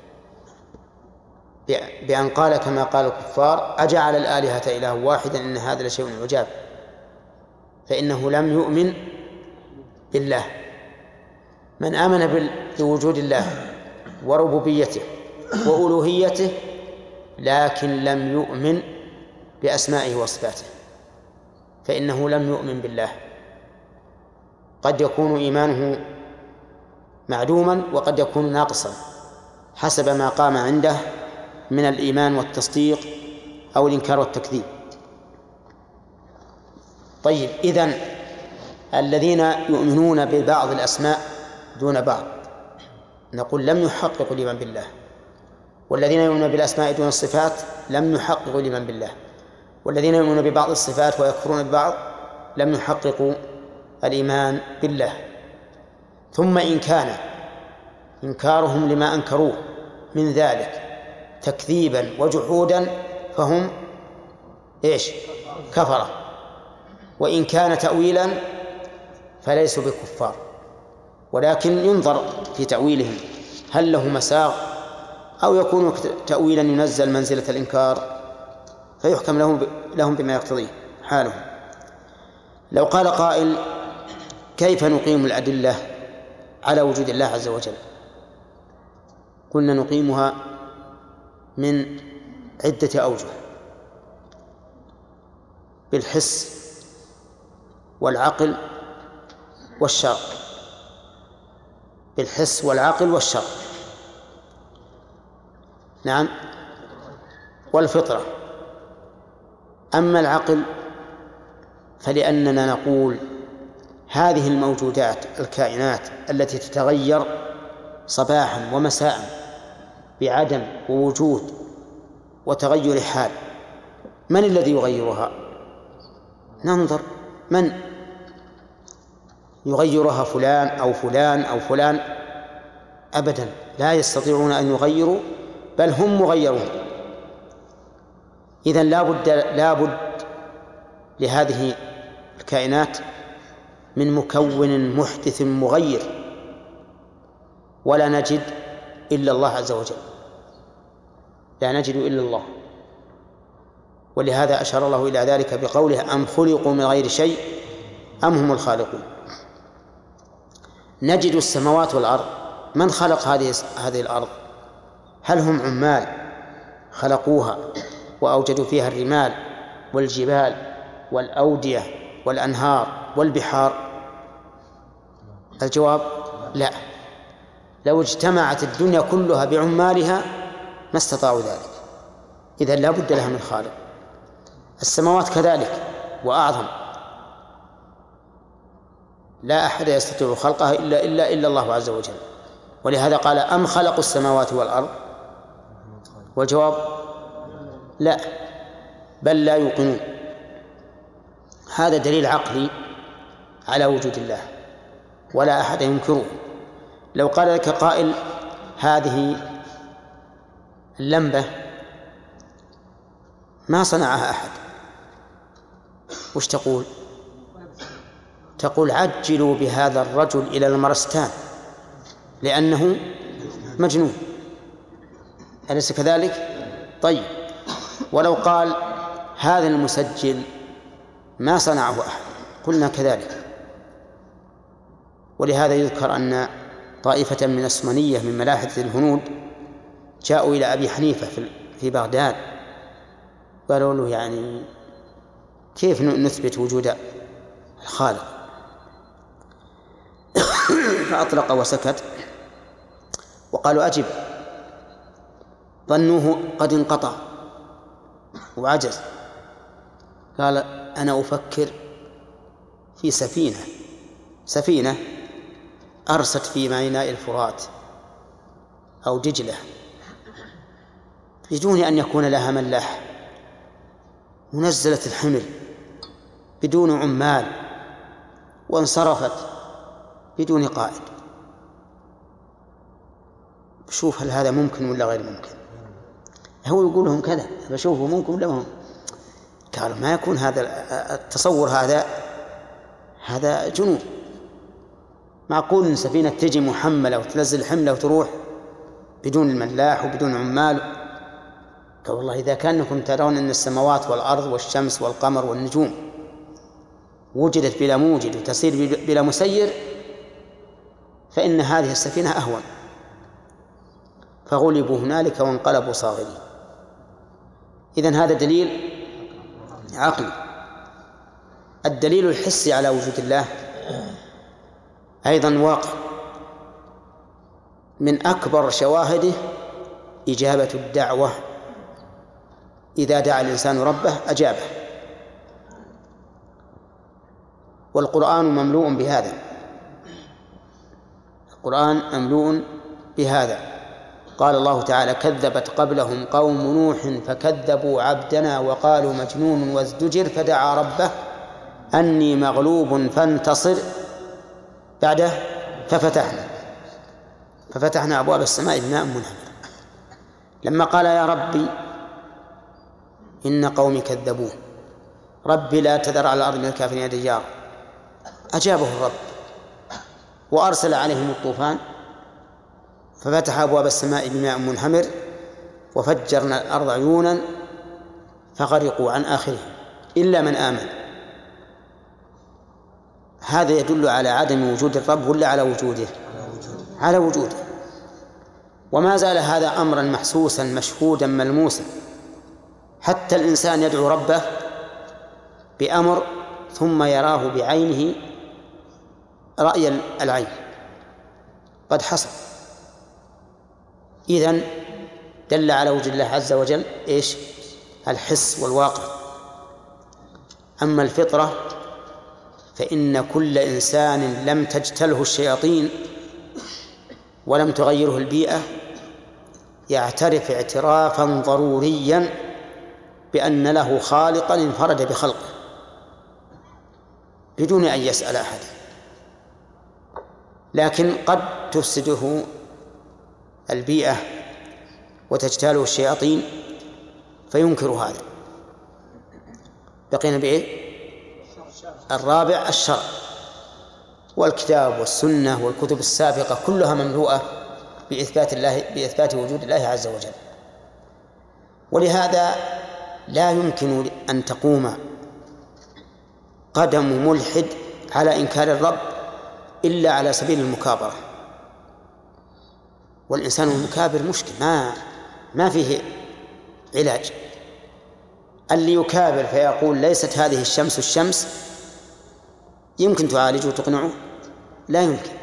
بأن قال كما قال الكفار: أجعل الآلهة إله واحدا إن هذا لشيء عجاب، فإنه لم يؤمن بالله. من آمن بوجود الله وربوبيته وألوهيته لكن لم يؤمن بأسمائه وصفاته فإنه لم يؤمن بالله. قد يكون إيمانه معدوما وقد يكون ناقصا حسب ما قام عنده من الإيمان والتصديق أو الإنكار والتكذيب. طيب، إذن الذين يؤمنون ببعض الأسماء دون بعض نقول لم يحققوا الإيمان بالله، والذين يؤمنون بالأسماء دون الصفات لم يحققوا الإيمان بالله، والذين يؤمنون ببعض الصفات ويكفرون ببعض لم يحققوا الإيمان بالله. ثم إن كان إنكارهم لما أنكروه من ذلك تكذيبا وجحودا فهم كفرة، وإن كان تأويلا فليسوا بكفار، ولكن ينظر في تأويلهم هل له مساغ أو يكون تأويلا ينزل منزلة الإنكار فيحكم لهم بما يقتضيه حالهم. لو قال قائل: كيف نقيم الأدلة على وجود الله عز وجل؟ قلنا نقيمها من عدة أوجه: بالحس والعقل والشرع. بالحس والعقل والشرع، نعم، والفطرة. أما العقل فلأننا نقول هذه الموجودات الكائنات التي تتغير صباحا ومساء بعدم ووجود وتغير حال، من الذي يغيرها؟ ننظر من يغيرها، فلان أو فلان أو فلان؟ أبدا، لا يستطيعون أن يغيروا، بل هم مغيرون. إذن لا بد لهذه الكائنات من مكون محدث مغير، ولا نجد إلا الله عز وجل، لا نجد إلا الله. ولهذا أشار الله إلى ذلك بقوله: أم خلقوا من غير شيء أم هم الخالقون. نجد السماوات والأرض، من خلق هذه الأرض؟ هل هم عمال خلقوها وأوجدوا فيها الرمال والجبال والأودية والأنهار والبحار؟ الجواب: لا. لو اجتمعت الدنيا كلها بعمالها ما استطاعوا ذلك، إذن لا بد لها من خالق. السماوات كذلك وأعظم، لا أحد يستطيع خلقها إلا الله عز وجل. ولهذا قال: أم خلقوا السماوات والأرض؟ والجواب: لا، بل لا يوقنون. هذا دليل عقلي على وجود الله ولا أحد ينكره. لو قال لك قائل: هذه اللمبة ما صنعها أحد، وش تقول؟ تقول: عجلوا بهذا الرجل إلى المرستان لأنه مجنون، أليس كذلك؟ طيب، ولو قال: هذا المسجل ما صنعه أحد، قلنا كذلك. ولهذا يذكر أن طائفة من السمنية من ملاحدة الهنود جاءوا إلى أبي حنيفة في بغداد، قالوا له: يعني كيف نثبت وجود الخالق؟ فأطلق وسكت، وقالوا: أجب. ظنوه قد انقطع وعجز. قال: أنا أفكر في سفينة أرست في ميناء الفرات أو دجلة بدون أن يكون لها ملاح، ونزلت الحمل بدون عمال، وانصرفت بدون قائد. شوف هل هذا ممكن ولا غير ممكن. هو يقول لهم كذا فشوفوا ممكن ولا هم. قالوا ما يكون هذا التصور، هذا جنون. معقول إن سفينة تجي محملة وتنزل حملة وتروح بدون الملاح وبدون عمال؟ قال والله إذا كانكم ترون أن السماوات والأرض والشمس والقمر والنجوم وجدت بلا موجد وتسير بلا مسير فإن هذه السفينة أهون. فغلبوا هنالك وانقلبوا صاغرين. إذن هذا دليل عقلي. الدليل الحسي على وجود الله أيضا واقع. من أكبر شواهده إجابة الدعوة، إذا دعا الإنسان ربه أجابه، والقرآن مملوء بهذا. القرآن مملوء بهذا. قال الله تعالى: كذبت قبلهم قوم نوح فكذبوا عبدنا وقالوا مجنون وازدجر فدعا ربه أني مغلوب فانتصر بعده ففتحنا أبواب السماء بماء منهمر. لما قال يا ربي إن قومي كذبون، ربي لا تذر على الأرض من الكافرين ديارا، أجابه الرب وأرسل عليهم الطوفان ففتح أبواب السماء بماء منهمر وفجرنا الأرض عيونا فغرقوا عن آخرهم إلا من آمن. هذا يدل على عدم وجود الرب ولا على وجوده؟ على وجوده. وما زال هذا أمرا محسوسا مشهودا ملموسا، حتى الإنسان يدعو ربه بأمر ثم يراه بعينه رأي العين، قد حصل. إذن دل على وجود الله عز وجل إيش؟ الحس والواقع. أما الفطرة فإن كل إنسان لم تجتله الشياطين ولم تغيره البيئة يعترف اعترافا ضروريا بأن له خالقا انفرد بخلقه بدون أن يسأل أحد. لكن قد تفسده البيئة وتجتاله الشياطين فينكر هذا. بقينا بإيه؟ الرابع الشرع، والكتاب والسنة والكتب السابقة كلها مملوءة بإثبات وجود الله عز وجل. ولهذا لا يمكن أن تقوم قدم ملحد على إنكار الرب إلا على سبيل المكابرة، والإنسان المكابر مشكل ما فيه علاج. اللي يكابر فيقول ليست هذه الشمس يمكن تعالجه وتقنعه؟ لا يمكن.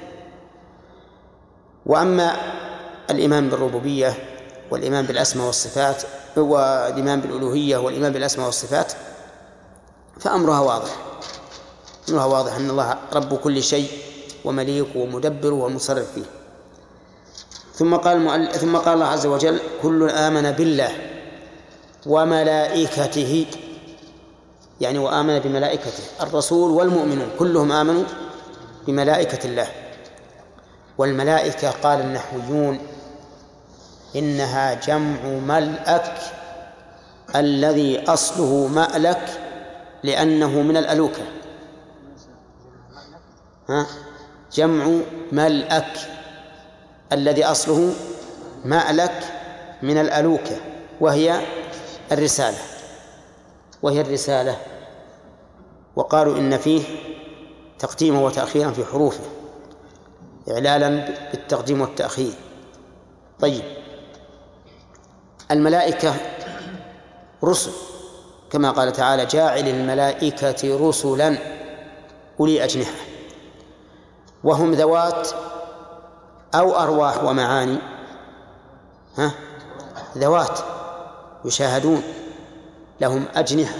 وأما الإيمان بالربوبية والإيمان بالأسماء والصفات والإيمان بالألوهية والإيمان بالأسماء والصفات فأمرها واضح أن الله رب كل شيء ومليكه ومدبره ومصرف فيه. ثم قال الله عز وجل: كل آمن بالله وملائكته، يعني وآمن بملائكته. الرسول والمؤمنون كلهم آمنوا بملائكة الله. والملائكة قال النحويون إنها جمع ملأك الذي أصله مألك لأنه من الألوكة. جمع ملأك الذي أصله مألك من الألوكة وهي الرسالة. وقالوا إن فيه تقديما وتأخيرا في حروفه إعلالا بالتقديم والتأخير. طيب، الملائكة رسل كما قال تعالى: جاعل الملائكة رسلا أولي أجنحة، وهم ذوات أو أرواح ومعاني. ذوات يشاهدون، لهم أجنحة.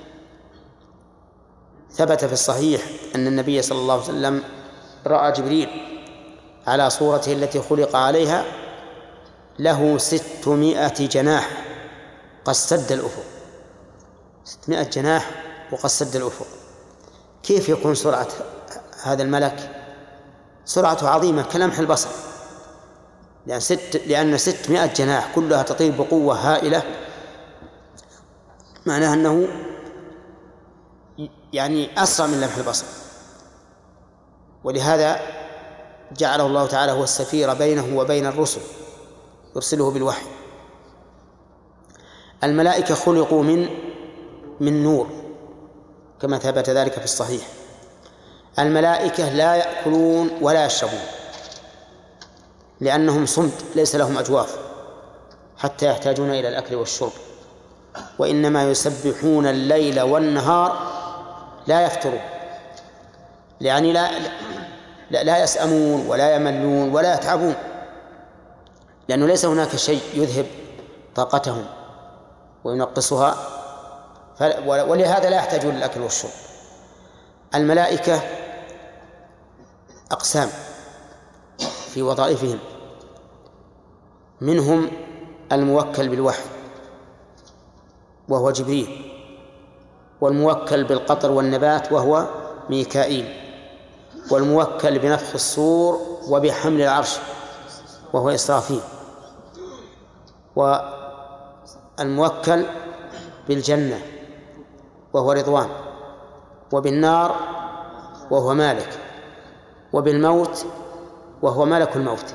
ثبت في الصحيح أن النبي صلى الله عليه وسلم رأى جبريل على صورته التي خلق عليها له 600 جناح قد سد الأفق. 600 جناح وقد سد الأفق. كيف يكون سرعة هذا الملك؟ سرعته عظيمة كلمح البصر. لأن 600 جناح كلها تطير بقوة هائلة، معناها أنه يعني أسرع من لمح البصر. ولهذا جعله الله تعالى هو السفير بينه وبين الرسل، يرسله بالوحي. الملائكة خلقوا من نور كما ثبت ذلك في الصحيح. الملائكة لا يأكلون ولا يشربون لأنهم صمت، ليس لهم أجواف حتى يحتاجون إلى الأكل والشرب، وإنما يسبحون الليل والنهار لا يفترون، يعني لا يسأمون ولا يملون ولا يتعبون، لأنه ليس هناك شيء يذهب طاقتهم وينقصها، ولهذا لا يحتاجون للأكل والشرب. الملائكة أقسام في وظائفهم، منهم الموكل بالوحي وهو جبريل، والموكل بالقطر والنبات وهو ميكائيل، والموكل بنفخ الصور وبحمل العرش وهو إسرافيل، والموكل بالجنة وهو رضوان، وبالنار وهو مالك، وبالموت وهو ملك الموت.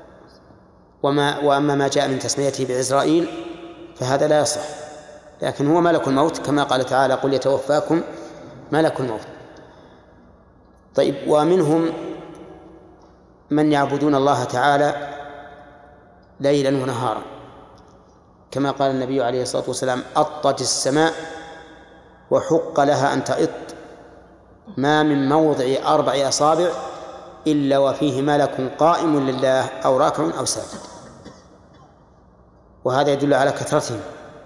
وأما ما جاء من تسميته بعزرائيل فهذا لا يصح، لكن هو ملك الموت كما قال تعالى: قل يتوفاكم ملك الموت. طيب، ومنهم من يعبدون الله تعالى ليلا ونهارا، كما قال النبي عليه الصلاة والسلام: أطت السماء وحق لها أن تئط، ما من موضع 4 أصابع إلا وفيه ملك قائم لله أو راكع أو ساجد. وهذا يدل على كثرتهم.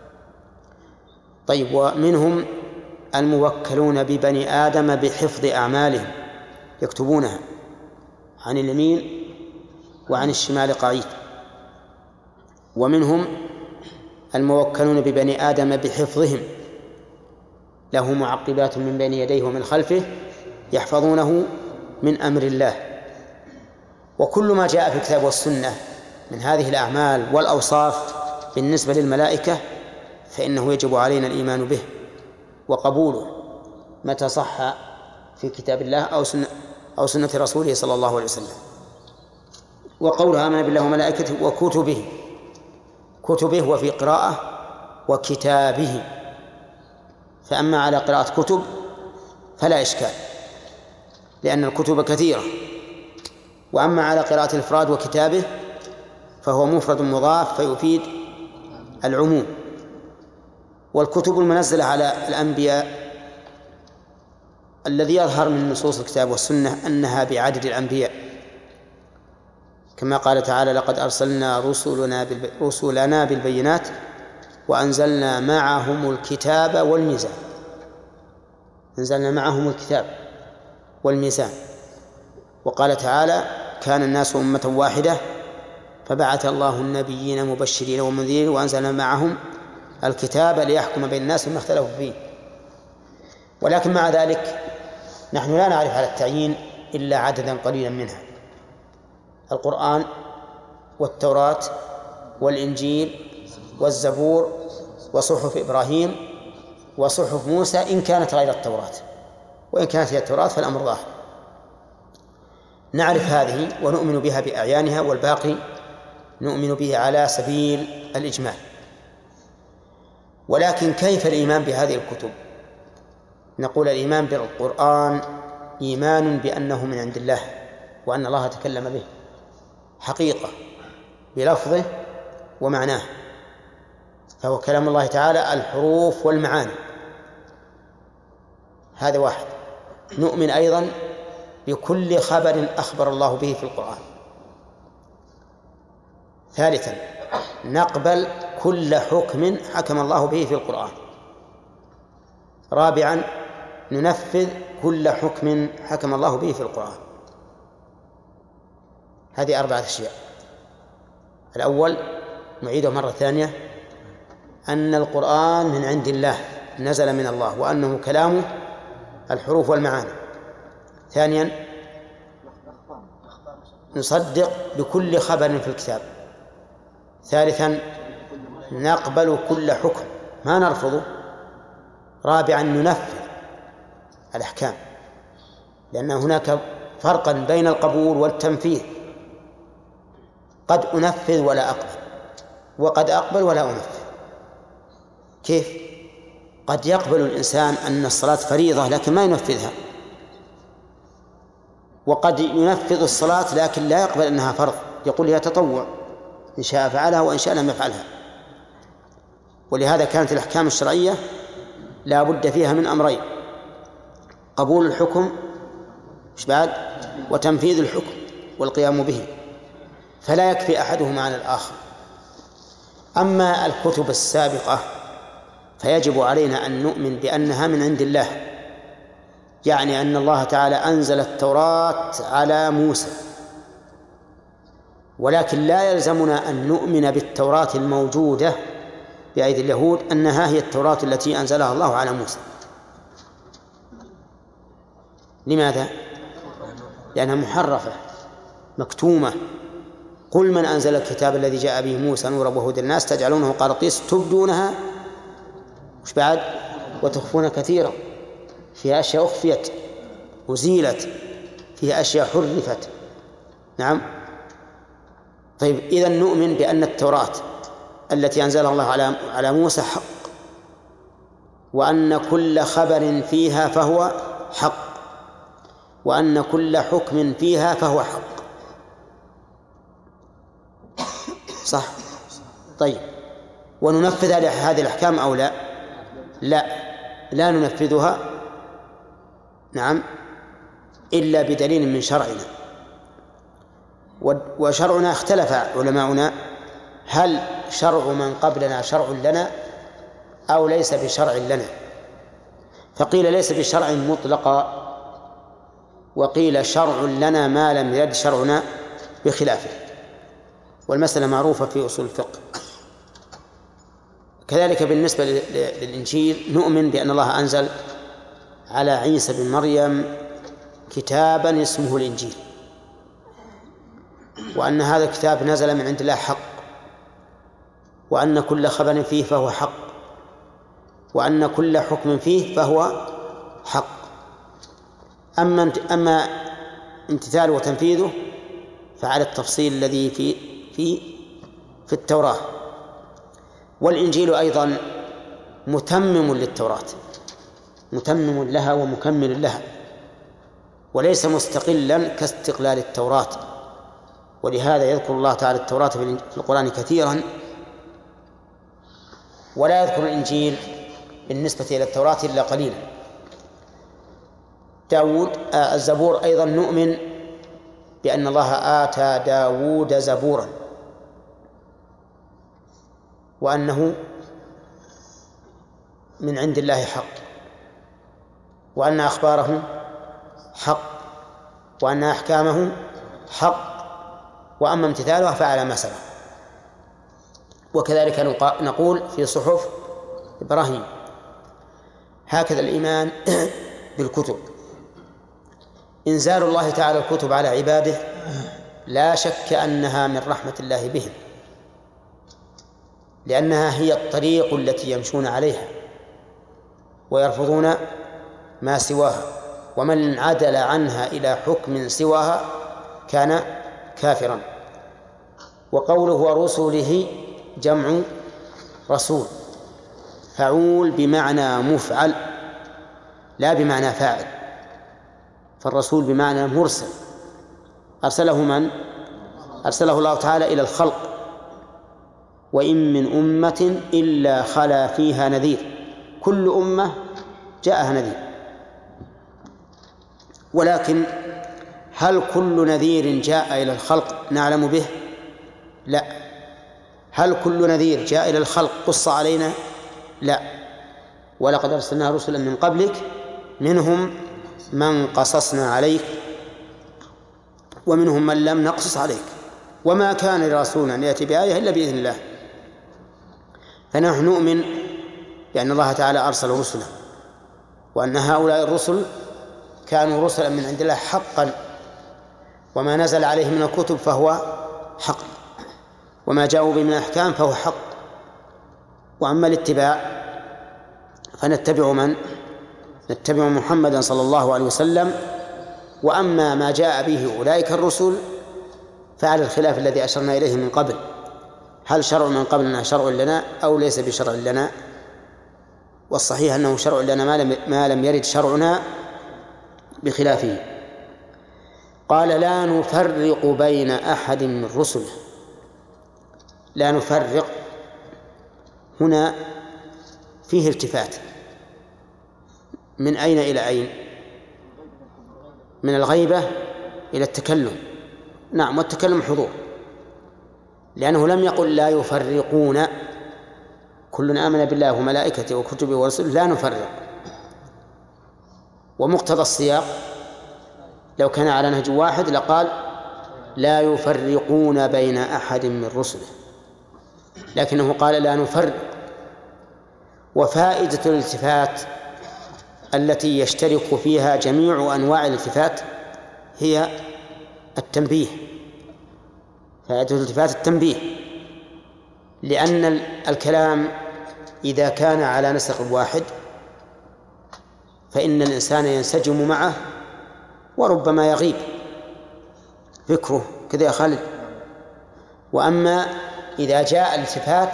طيب، ومنهم الموكلون ببني آدم بحفظ أعمالهم، يكتبونها عن اليمين وعن الشمال قعيد. ومنهم الموكلون ببني آدم بحفظهم، له معقبات من بين يديه ومن خلفه يحفظونه من أمر الله. وكل ما جاء في الكتاب والسنة من هذه الأعمال والأوصاف بالنسبة للملائكة فإنه يجب علينا الإيمان به وقبوله متى صح في كتاب الله أو سنة رسوله صلى الله عليه وسلم. وقولها آمن بالله وملائكته وكتبه، كتبه وفي قراءة وكتابه، فأما على قراءة كتب فلا إشكال لأن الكتب كثيرة، وأما على قراءة الإفراد وكتابه فهو مفرد مضاف فيفيد العموم. والكتب المنزلة على الأنبياء الذي يظهر من نصوص الكتاب والسنة أنها بعدد الأنبياء، كما قال تعالى: لقد أرسلنا رسلنا بالبينات وأنزلنا معهم الكتاب والميزان. أنزلنا معهم الكتاب والميزان. وقال تعالى: كان الناس أمة واحدة فبعث الله النبيين مبشرين ومنذرين وأنزلنا معهم الكتاب ليحكم بين الناس فيما اختلفوا فيه. ولكن مع ذلك نحن لا نعرف على التعيين إلا عددا قليلا منها: القرآن والتوراة والإنجيل والزبور وصحف إبراهيم وصحف موسى إن كانت غير التوراة، وإن كانت هي التوراة فالأمر ظاهر. نعرف هذه ونؤمن بها بأعيانها، والباقي نؤمن به على سبيل الإجمال. ولكن كيف الإيمان بهذه الكتب؟ نقول: الإيمان بالقرآن إيمان بأنه من عند الله، وأن الله تكلم به حقيقة بلفظه ومعناه، فهو كلام الله تعالى الحروف والمعاني. هذا واحد. نؤمن أيضا بكل خبر أخبر الله به في القرآن. ثالثا، نقبل كل حكم حكم الله به في القرآن. رابعا، ننفذ كل حكم حكم الله به في القرآن. هذه 4 أشياء. الأول نعيده مرة ثانية: أن القرآن من عند الله، نزل من الله، وأنه كلامه الحروف والمعاني. ثانيا، نصدق بكل خبر في الكتاب ثالثا نقبل كل حكم ما نرفضه. رابعا ننفذ الأحكام، لأن هناك فرقا بين القبول والتنفيذ. قد أنفذ ولا أقبل، وقد أقبل ولا أنفذ. كيف؟ قد يقبل الإنسان أن الصلاة فريضة لكن ما ينفذها، وقد ينفذ الصلاة لكن لا يقبل أنها فرض، يقول هي تطوع، إن شاء فعلها وإن شاء لم يفعلها. ولهذا كانت الأحكام الشرعية لا بد فيها من أمرين: قبول الحكم وتنفيذ الحكم والقيام به، فلا يكفي أحدهما عن الآخر. أما الكتب السابقة فيجب علينا أن نؤمن بأنها من عند الله، يعني أن الله تعالى أنزل التوراة على موسى، ولكن لا يلزمنا أن نؤمن بالتوراة الموجودة بأيدي اليهود أنها هي التوراة التي أنزلها الله على موسى. لماذا؟ لأنها محرفة مكتومة. قل من أنزل الكتاب الذي جاء به موسى نورا وهدى للناس تجعلونه قراطيس تبدونها وتخفون كثيرا، فيها أشياء أخفيت وزيلت، فيها أشياء حرفت. نعم. طيب، إذن نؤمن بأن التوراة التي أنزلها الله على موسى حق، وأن كل خبر فيها فهو حق، وأن كل حكم فيها فهو حق. صح؟ طيب، وننفذ هذه الأحكام أو لا؟ لا ننفذها، نعم، إلا بدليل من شرعنا. وشرعنا اختلف علماؤنا هل شرع من قبلنا شرع لنا أو ليس بشرع لنا، فقيل ليس بشرع مطلقا، وقيل شرع لنا ما لم يرد شرعنا بخلافه، والمسألة معروفة في أصول الفقه. كذلك بالنسبة للإنجيل نؤمن بأن الله أنزل على عيسى بن مريم كتابا اسمه الإنجيل، وأن هذا الكتاب نزل من عند الله حق، وأن كل خبر فيه فهو حق، وأن كل حكم فيه فهو حق. أما امتثاله وتنفيذه فعلى التفصيل الذي في التوراة. والإنجيل أيضا متمم للتوراة، متمم لها ومكمل لها، وليس مستقلا كاستقلال التوراة. ولهذا يذكر الله تعالى التوراة في القرآن كثيرا، ولا يذكر الإنجيل بالنسبة إلى التوراة إلا قليلا. الزبور أيضا نؤمن بأن الله آتى داود زبورا، وأنه من عند الله حق، وأن أخباره حق، وأن أحكامه حق، وأما امتثالها فعلى ما سبق. وكذلك نقول في صحف إبراهيم. هكذا الإيمان بالكتب. إنزال الله تعالى الكتب على عباده لا شك أنها من رحمة الله بهم، لأنها هي الطريق التي يمشون عليها ويرفضون ما سواها، ومن عدل عنها إلى حكم سواها كان كافرا. وقوله ورسله جمع رسول، فعول بمعنى مفعل لا بمعنى فاعل، فالرسول بمعنى مرسل. أرسله من؟ أرسله الله تعالى إلى الخلق. وإن من أمة إلا خلا فيها نذير، كل أمة جاءها نذير. ولكن هل كل نذير جاء إلى الخلق نعلم به؟ لا. هل كل نذير جاء إلى الخلق قص علينا؟ لا. ولقد أرسلنا رسلا من قبلك منهم من قصصنا عليك ومنهم من لم نقصص عليك وما كان لرسول أن يأتي بآية إلا بإذن الله. فنحن نؤمن بأن الله تعالى أرسل رسلا، وأن هؤلاء الرسل كانوا رسلا من عند الله حقا، وما نزل عليه من الكتب فهو حق. وما جاءوا به من الأحكام فهو حق. وأما الاتباع فنتبع من؟ نتبع محمدا صلى الله عليه وسلم. وأما ما جاء به أولئك الرسل فعلى الخلاف الذي أشرنا إليه من قبل، هل شرع من قبلنا شرع لنا أو ليس بشرع لنا؟ والصحيح أنه شرع لنا ما لم يرد شرعنا بخلافه. قال لا نفرق بين أحد من رسله. لا نفرق هنا فيه التفات، من أين إلى أين؟ من الغيبة إلى التكلم. نعم، والتكلم حضور، لأنه لم يقل لا يفرقون، كل آمن بالله وملائكته وكتبه ورسله لا نفرق. ومقتضى السياق لو كان على نهج واحد لقال لا يفرقون بين أحد من رسله، لكنه قال لا نفرق. وفائدة الالتفات التي يشترك فيها جميع أنواع الالتفات هي التنبيه. فائدة الالتفات التنبيه، لأن الكلام إذا كان على نسق واحد فإن الإنسان ينسجم معه وربما يغيب فكره، كذا يا خالد. وأما إذا جاء الالتفات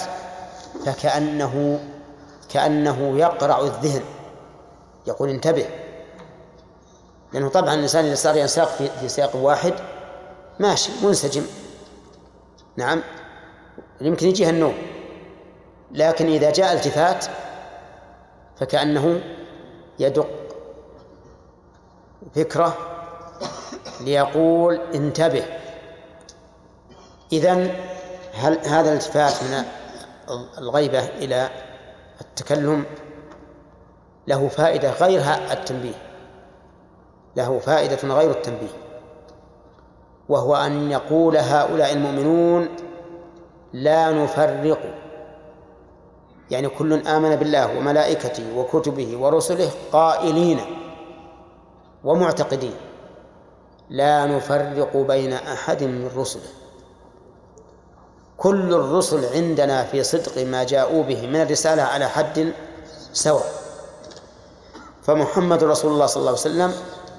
كأنه يقرع الذهن، يقول انتبه، لأنه طبعا الإنسان إذا صار ينساق في سياق واحد ماشي منسجم، نعم يمكن يجيها النوم. لكن إذا جاء التفات فكأنه يدق فكرة ليقول انتبه. إذن هل هذا الالتفات من الغيبة إلى التكلم له فائدة غير التنبيه، له فائدة غير التنبيه، وهو أن يقول هؤلاء المؤمنون لا نفرق، يعني كل آمن بالله وملائكته وكتبه ورسله قائلين ومعتقدين لا نفرق بين أحد من رسله. كل الرسل عندنا في صدق ما جاءوا به من الرسالة على حد سواء، فمحمد رسول الله صلى الله عليه وسلم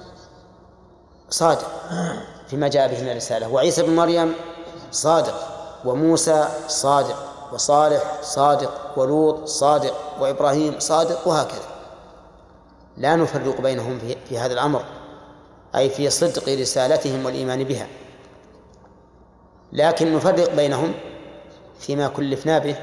صادق فيما جاء به من الرسالة، وعيسى بن مريم صادق، وموسى صادق، وصالح صادق، ولوط صادق، وإبراهيم صادق، وهكذا. لا نفرق بينهم في هذا الأمر، أي في صدق رسالتهم والإيمان بها، لكن نفرق بينهم فيما كلفنا به،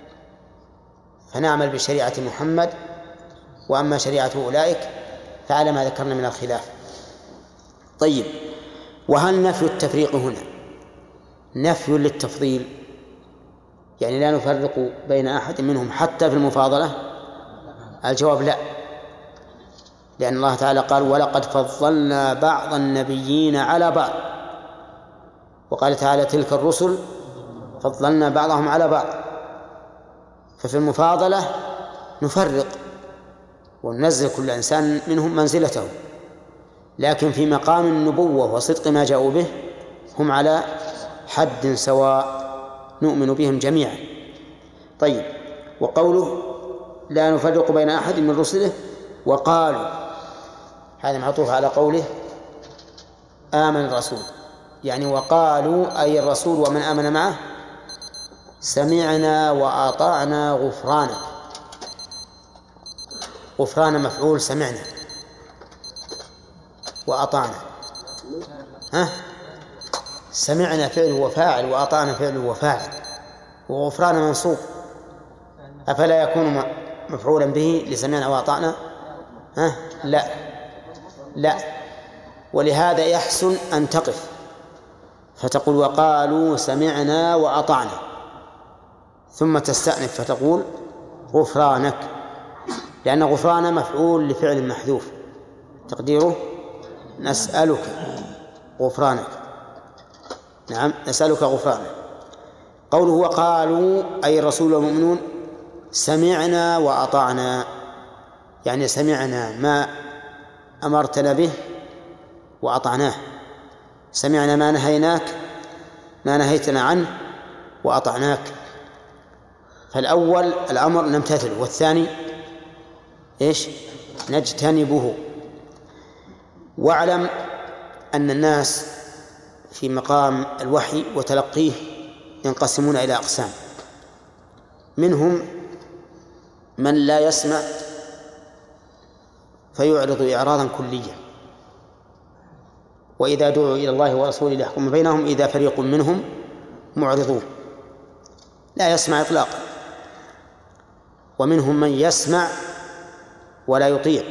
فنعمل بشريعة محمد، وأما شريعة أولئك فعلى ما ذكرنا من الخلاف. طيب، وهل نفي التفريق هنا نفي للتفضيل؟ يعني لا نفرق بين أحد منهم حتى في المفاضلة؟ الجواب لا، لأن الله تعالى قال ولقد فضلنا بعض النبيين على بعض، وقال تعالى تلك الرسل فضلنا بعضهم على بعض. ففي المفاضلة نفرق وننزل كل إنسان منهم منزلته، لكن في مقام النبوة وصدق ما جاءوا به هم على حد سواء نؤمن بهم جميعا. طيب، وقوله لا نفرق بين أحد من رسله، وقالوا هذا معطوف على قوله آمن الرسول، يعني وقالوا أي الرسول ومن آمن معه سمعنا وأطعنا غفرانك. غفران مفعول سمعنا، وأطعنا سمعنا فعل وفاعل، وأطعنا فعل وفاعل، وغفران منصوب، أفلا يكون مفعولا به لسمعنا وأطعنا؟ لا، ولهذا يحسن أن تقف فتقول وقالوا سمعنا وأطعنا، ثم تستأنف فتقول غفرانك، لأن غفران مفعول لفعل محذوف تقديره نسألك غفرانك. نعم، نسألك غفرانك. قوله وقالوا أي الرسول والمؤمنون سمعنا وأطعنا، يعني سمعنا ما أمرتنا به وأطعناه، سمعنا ما نهيتنا عنه وأطعناك. فالأول الأمر نمتثله، والثاني إيش؟ نجتنبه. واعلم أن الناس في مقام الوحي وتلقيه ينقسمون إلى أقسام. منهم من لا يسمع فيعرض إعراضا كليا، وإذا دعوا إلى الله ورسوله ليحكم بينهم إذا فريق منهم معرضون، لا يسمع إطلاقا. ومنهم من يسمع ولا يطيع،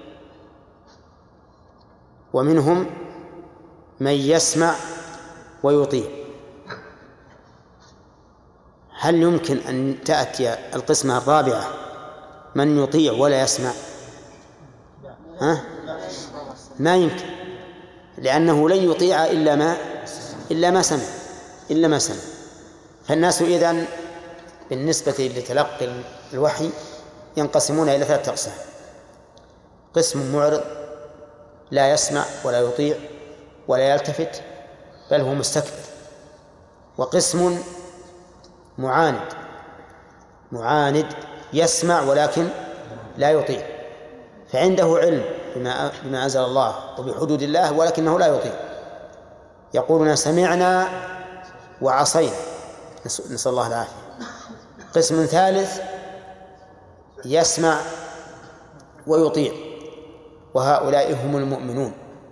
ومنهم من يسمع ويطيع. هل يمكن أن تأتي القسمة الرابعة من يطيع ولا يسمع؟ ما يمكن، لأنه لن يطيع إلا ما سمع. فالناس إذن بالنسبة لتلقي الوحي ينقسمون إلى 3 أقسام: قسم معرض لا يسمع ولا يطيع ولا يلتفت بل هو مستكبر، وقسم معاند يسمع ولكن لا يطيع، فعنده علم بما أنزل الله وبحدود الله ولكنه لا يطيع، يقولون سمعنا وعصينا، نسأل الله العافية. قسم ثالث يسمع ويطيع، وهؤلاء هم المؤمنون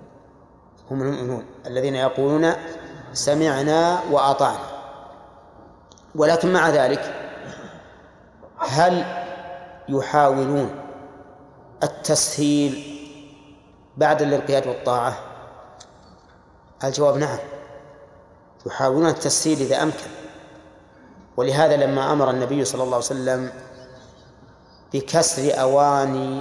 الذين يقولون سمعنا وأطعنا. ولكن مع ذلك هل يحاولون التسهيل بعد الانقياد والطاعة؟ الجواب نعم، يحاولون التسهيل إذا أمكن. ولهذا لما أمر النبي صلى الله عليه وسلم بكسر أواني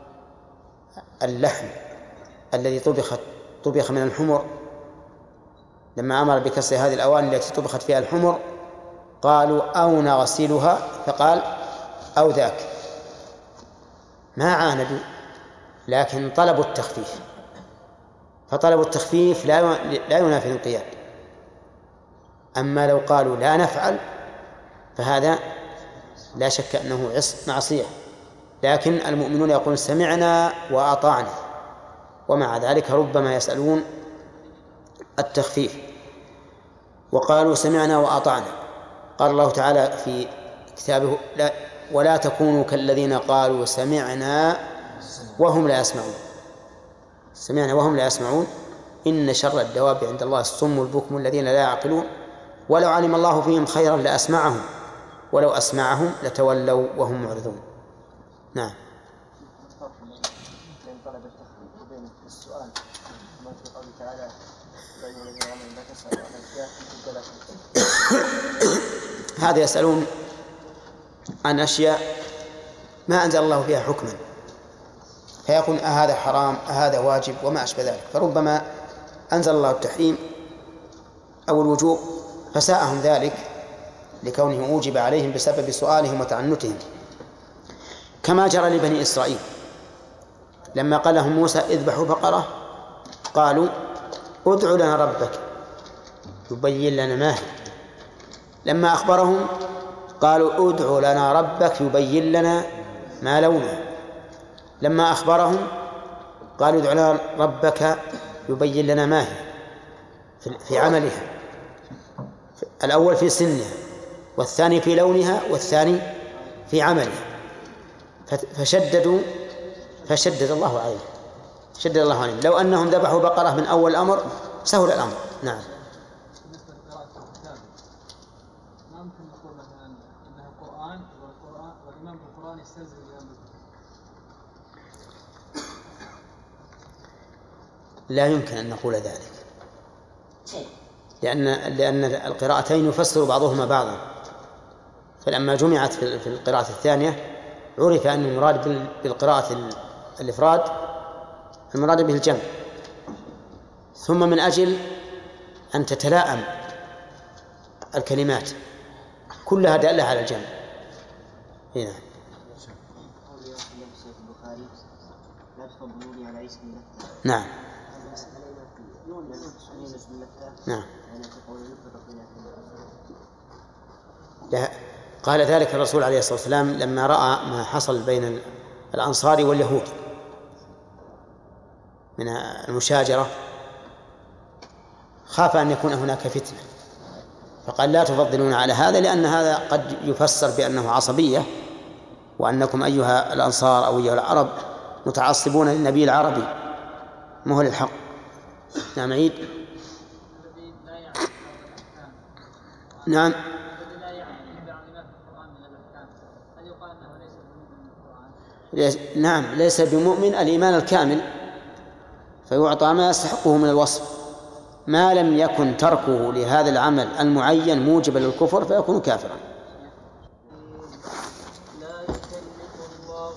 اللحم الذي طبخ من الحمر، لما أمر بكسر هذه الأواني التي طبخت فيها الحمر قالوا أو نغسلها، فقال أو ذاك. ما عاندوا لكن طلبوا التخفيف، فطلبوا التخفيف لا ينافي الانقياد. أما لو قالوا لا نفعل فهذا لا شك أنه معصية، لكن المؤمنون يقولون سمعنا وأطعنا، ومع ذلك ربما يسألون التخفيف. وقالوا سمعنا وأطعنا، قال الله تعالى في كتابه ولا تكونوا كالذين قالوا سمعنا وهم لا يسمعون. سمعنا وهم لا يسمعون، إن شر الدواب عند الله الصم البكم الذين لا يعقلون ولو علم الله فيهم خيرا لأسمعهم ولو أسمعهم لتولوا وهم معرضون. نعم. السؤال ما في قوله تعالى هذا يسألون عن أشياء ما أنزل الله فيها حكما، فيقول أهذا حرام أهذا واجب وما أشبه ذلك، فربما أنزل الله التحريم أو الوجوب فساءهم ذلك لكونه أوجب عليهم بسبب سؤالهم وتعنتهم، كما جرى لبني إسرائيل لما قال لهم موسى اذبحوا بقرة قالوا ادع لنا ربك يبين لنا ما هي، لما أخبرهم قالوا ادع لنا ربك يبين لنا ما لونها، لما أخبرهم قالوا ادع لنا ربك يبين لنا ما هي في عملها، الأول في سنها والثاني في لونها والثاني في عملها، فشدد الله عليهم. لو أنهم ذبحوا بقرة من أول الأمر سهل الأمر. نعم. ما ممكن نقول مثلا أنها القرآن والإمام بالقرآن يستلزم الإمام بالقرآن؟ لا يمكن أن نقول ذلك، لأن القراءتين يفسر بعضهما بعضا، فلما جمعت في القراءة الثانية عرف أن المراد بالقراءة الإفراد المراد به الجمع، ثم من أجل أن تتلائم الكلمات كلها دالة على الجمع. هنا نعم نعم قال ذلك الرسول عليه الصلاة والسلام لما رأى ما حصل بين الأنصار واليهود من المشاجرة، خاف أن يكون هناك فتنة، فقال لا تفضلون على هذا، لأن هذا قد يفسر بأنه عصبية، وأنكم أيها الأنصار أو أيها العرب متعصبون للنبي العربي ما هو للحق. نعم عيد. نعم نعم ليس بمؤمن الإيمان الكامل، فيعطى ما يستحقه من الوصف، ما لم يكن تركه لهذا العمل المعين موجبا للكفر فيكون كافرا. لا يكلف الله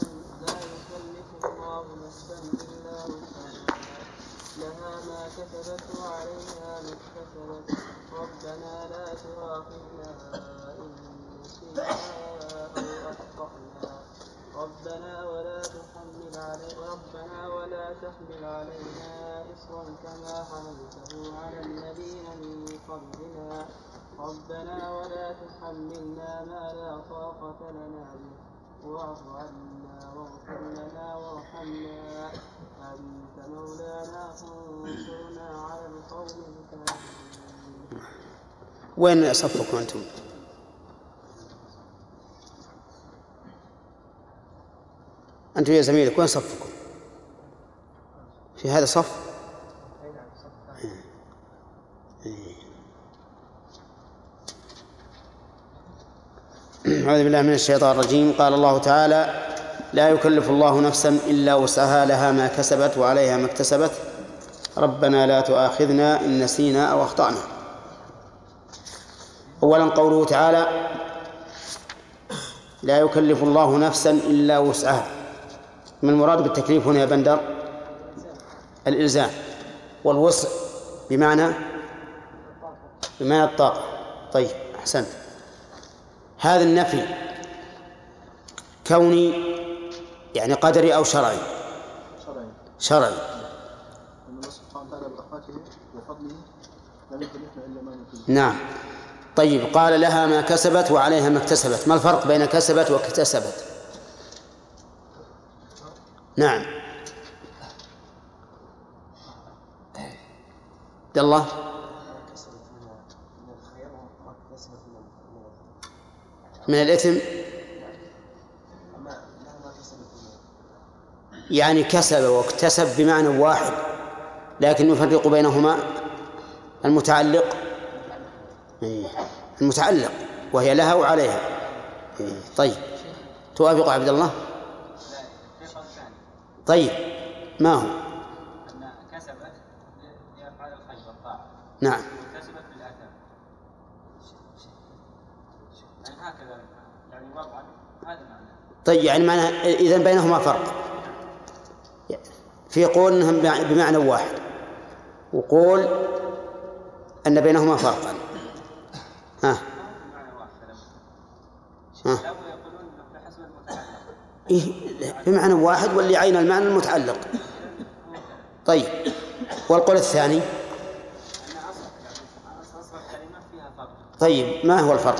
نفسا إلا وسعها لها ما كسبت وعليها ما اكتسبت ربنا لا تؤاخذنا إن نسينا أو أخطأنا ربنا ولا تحمل علينا إصرا كما حملته على الذين من قبلنا ربنا ولا تحملنا ما لا طاقة لنا به واعف عنا واغفر لنا وارحمنا أنت مولانا فانصرنا على القوم الكافرين. وين صفكم أنتم؟ أنتم يا زميلك وين صفكم؟ في هذا صف؟ أعوذ بالله من الشيطان الرجيم. قال الله تعالى لا يكلف الله نفسا إلا وسعها لها ما كسبت وعليها ما اكتسبت ربنا لا تؤاخذنا إن نسينا أو أخطأنا. أولا قوله تعالى لا يكلف الله نفسا إلا وسعها، من المراد بالتكليف هنا يا بندر؟ الإلزام، والوسع بمعنى الطاقة. طيب أحسنت. هذا النفي كوني يعني قدري أو شرعي؟ شرعي. نعم. طيب قال لها ما كسبت وعليها ما اكتسبت، ما الفرق بين كسبت واكتسبت؟ نعم عبد الله. من الإثم يعني كسب واكتسب بمعنى واحد، لكن يفرق بينهما المتعلق وهي لها وعليها. طيب توافق عبد الله؟ طيب ما هو؟ أن كسبت لأفعال الخير والطاعة. نعم. وكسبت بالآثام. يعني هكذا يعني وضعا هذا معنى. طيب يعني معنى إذن بينهما فرق، في قول أنهم بمعنى واحد وقول أن بينهما فرقا. ها. يقولون بحسب المتعلق. إيه بمعنى واحد واللي عين المعنى المتعلق. طيب والقول الثاني؟ طيب ما هو الفرق؟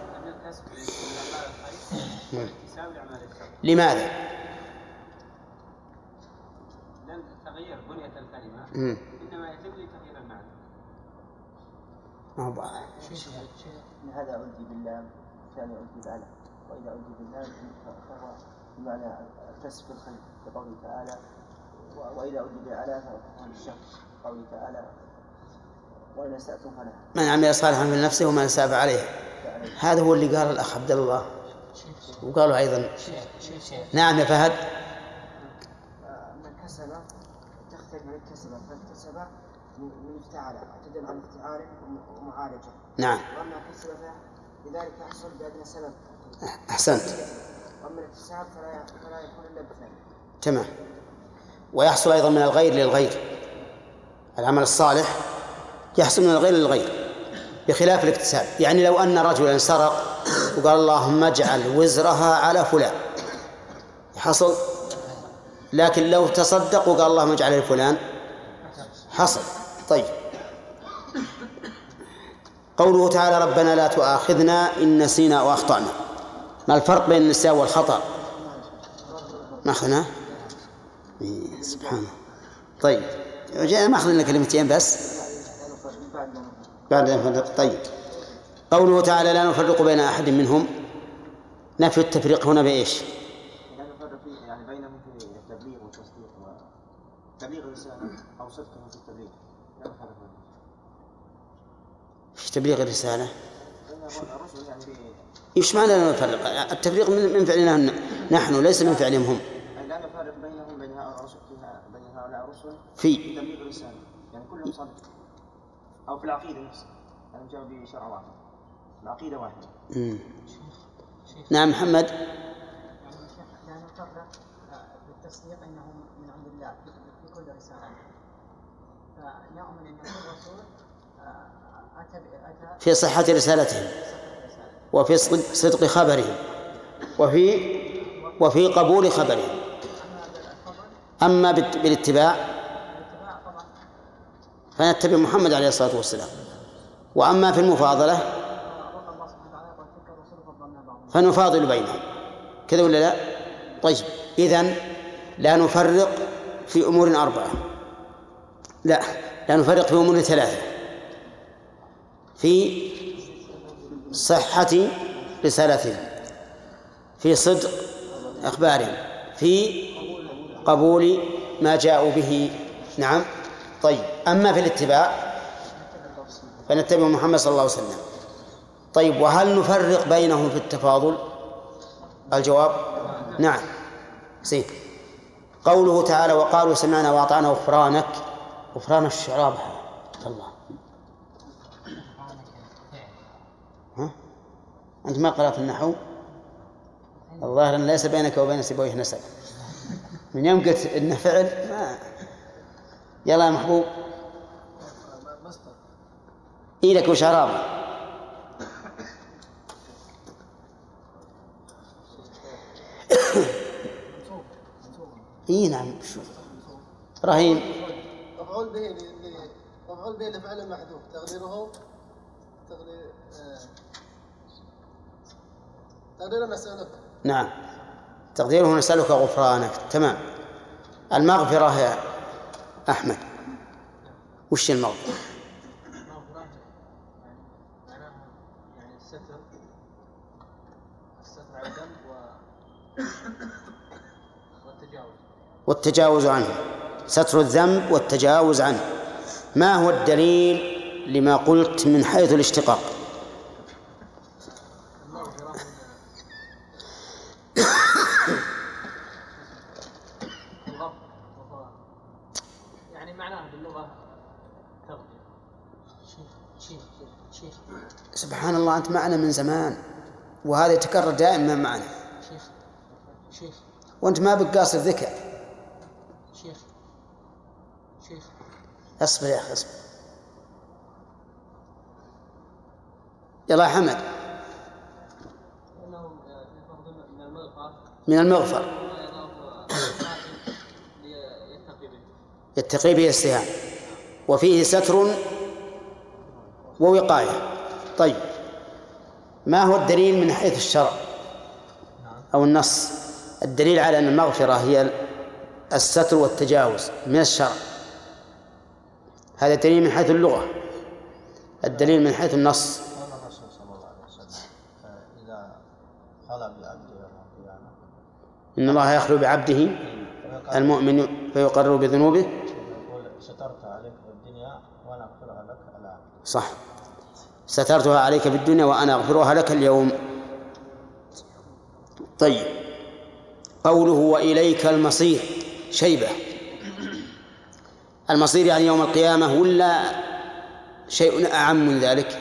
لماذا؟ لأن تغيير بنية الكلمة إنما يتم لتغيير المعنى. ما هو واضح. هذا ألقي بالله الثاني ألقي بالله، وإذا ألقي بالله فهو بمعنى الكسب الخير كقوله تعالى، وإذا ألقي بالعلا فهو الشر قوله تعالى وإن أسأتم فلا من عمل صالحا من نفسه وما أساء عليه. هذا هو اللي قال الأخ عبد الله، وقالوا أيضا. نعم يا فهد. من كسب تختلف من الكسب، فالكسب من افتعال تدل على افتعال ومعالجة. نعم. وأما كسب لذلك يحصل بأدنى سبب. أحسنت. وأما الاكتساب فلا يكون إلا بفعل. تمام. ويحصل أيضا من الغير للغير، العمل الصالح يحصل من الغير للغير بخلاف الاكتساب. يعني لو أن رجلا سرق وقال اللهم اجعل وزرها على فلان حصل، لكن لو تصدق وقال اللهم اجعل لفلان حصل. طيب قوله تعالى ربنا لا تؤاخذنا إن نسينا أو أخطأنا، ما الفرق بين النسيان والخطأ؟ ما أخذنا؟ سبحانه. طيب ما أخذنا كلمتين بس بعد أن نفرق. طيب قوله تعالى لا نفرق بين أحد منهم، نفي التفريق هنا بإيش؟ لا نفرق يعني بينهم في التبليغ والتصديق وتبليغ الرسالة أو صدقهم في التبليغ، لا نفرق بينهم في تبليغ الرسالة. الرسل يعني إيش معنى لا نفرق؟ التفريق من فعلنا نحن ليس من فعلهم هم. لا نفرق بينهم بين هؤلاء الرسل بين هؤلاء الرسل في تبليغ الرسالة، يعني كلهم صادق، أو في العقيدة نفسها، يعني جاءوا بشرع واحد، العقيدة واحدة. نعم محمد. لا نفرق بالتصديق انهم من عند الله في كل رسالة، فنؤمن ان كل رسول اتى في صحة رسالتهم وفي صدق خبرهم وفي قبول خبرهم. أما بالاتباع فنتبع محمد عليه الصلاة والسلام، وأما في المفاضلة فنفاضل بينهم، كذا ولا لا؟ طيب إذن لا نفرق في أمور 4، لا نفرق في أمور 3: في صحة رسالتهم، في صدق أخبارهم، في قبول ما جاءوا به. نعم. طيب أما في الاتباع فنتبع محمد صلى الله عليه وسلم. طيب وهل نفرق بينهم في التفاضل؟ الجواب نعم. زين. قوله تعالى وقالوا سمعنا وأطعنا غفرانك، غفران الشعراب الله. ها؟ أنت ما قرأت النحو؟ الظاهر أن ليس بينك وبين سيبويه نسب، من يوم قلت إنه فعل ما. يلا يا محبوب إيدك وشراب. إيه نعم. رهيم مفعول به لفعل محذوف تقديره نسألك. نعم تقديره نسألك غفرانك. تمام. المغفرة يا أحمد، وش المغفرة؟ يعني الستر على الذنب والتجاوز عنه، ستر الذنب والتجاوز عنه. ما هو الدليل لما قلت من حيث الاشتقاق؟ يعني معناه باللغة تغفر. شيخ سبحان الله، أنت معنا من زمان وهذا يتكرر دائما معنا. شيخ وأنت ما بقاصر ذكر. شيخ اصبر يا أخي اصبر. يلا يا حمد. من المغفر يتقي به السهام، وفيه ستر ووقاية. طيب ما هو الدليل من حيث الشرع أو النص؟ الدليل على أن المغفرة هي الستر والتجاوز من الشرع، هذا دليل من حيث اللغة. الدليل من حيث النص الرسول صلى الله عليه وسلم إذا خلى بعبده يوم القيامة إن الله يخلو بعبده المؤمن فيقرر بذنوبه يقول سترت عليك في الدنيا وأنا أغفرها لك الآن. صح، سترتها عليك في الدنيا وأنا أغفرها لك اليوم. طيب قوله وإليك المصير شيبة، المصير يعني يوم القيامة ولا شيء أعم من ذلك؟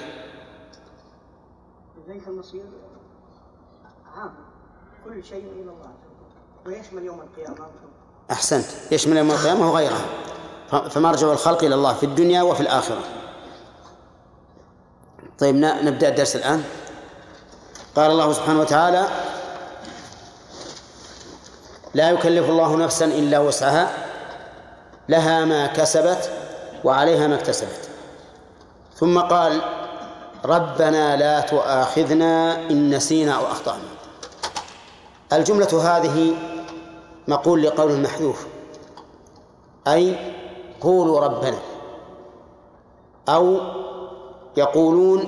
إليك المصير عام، كل شيء إلى الله ويشمل يوم القيامة. أحسنت، يشمل يوم القيامة وغيرها، فمرجع الخلق إلى الله في الدنيا وفي الآخرة. طيب نبدأ الدرس الآن. قال الله سبحانه وتعالى لا يكلف الله نفسا إلا وسعها لها ما كسبت وعليها ما اكتسبت. ثم قال ربنا لا تؤاخذنا إن نسينا أو أخطأنا. الجملة هذه مقول لقول محذوف، أي قولوا ربنا، أو يقولون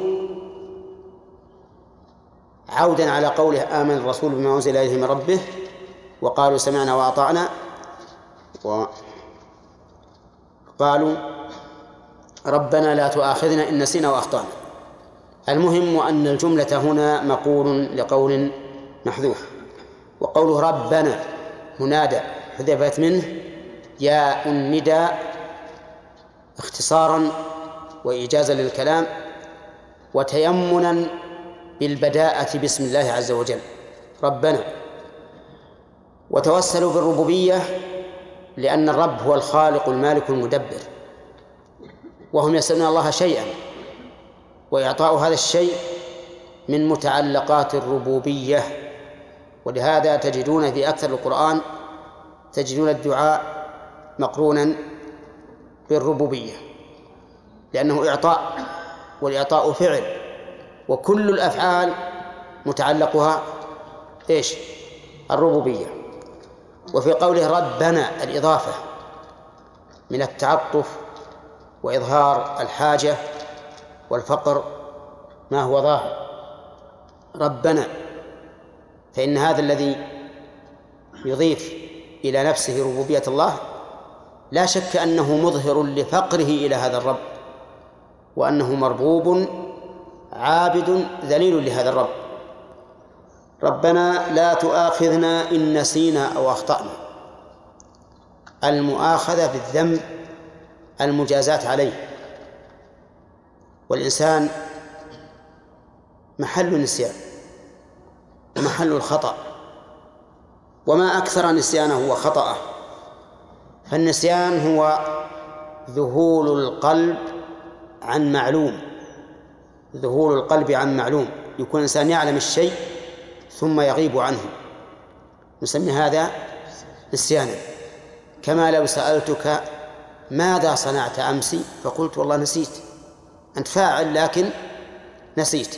عودا على قوله آمن الرسول بما أنزل إليه من ربه وقالوا سمعنا وأطعنا، وقالوا ربنا لا تؤاخذنا إن نسينا وأخطأنا. المهم أن الجملة هنا مقول لقول محذوف. وقوله ربنا منادى حذفت منه ياء النداء اختصارا وإيجازا للكلام وتيمنا بالبداءة باسم الله عز وجل ربنا. وتوسلوا بالربوبية لأن الرب هو الخالق المالك المدبر، وهم يسألون الله شيئا، وإعطاء هذا الشيء من متعلقات الربوبية. ولهذا تجدون في أكثر القرآن تجدون الدعاء مقرونا بالربوبية، لأنه إعطاء، والإعطاء فعل، وكل الأفعال متعلقها إيش؟ الربوبية. وفي قوله ربنا الإضافة من التعطف وإظهار الحاجة والفقر ما هو ظاهر ربنا، فإن هذا الذي يضيف إلى نفسه ربوبية الله لا شك أنه مظهر لفقره إلى هذا الرب، وأنه مربوب عابد ذليل لهذا الرب. ربنا لا تؤاخذنا إن نسينا أو أخطأنا. المؤاخذة بالذنب المجازات عليه، والإنسان محل النسيان ومحل الخطأ، وما أكثر نسيانه وخطأه. فالنسيان هو ذهول القلب عن معلوم، ذهول القلب عن معلوم، يكون الإنسان يعلم الشيء ثم يغيب عنه، نسمي هذا نسيانا. كما لو سألتك ماذا صنعت أمس فقلت والله نسيت، أنت فاعل لكن نسيت.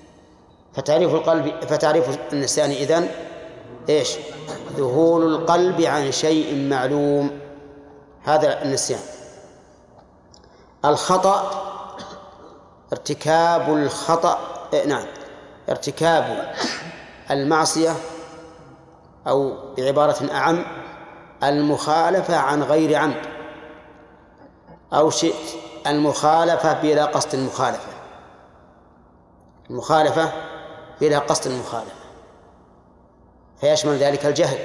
فتعريف النسيان إذن إيش؟ ذهول القلب عن شيء معلوم، هذا النسيان. الخطأ ارتكاب الخطأ، ارتكاب المعصية، أو بعبارة أعم المخالفة عن غير عمد، أو شئت المخالفة بلا قصد المخالفة، المخالفة بلا قصد المخالفة، فيشمل ذلك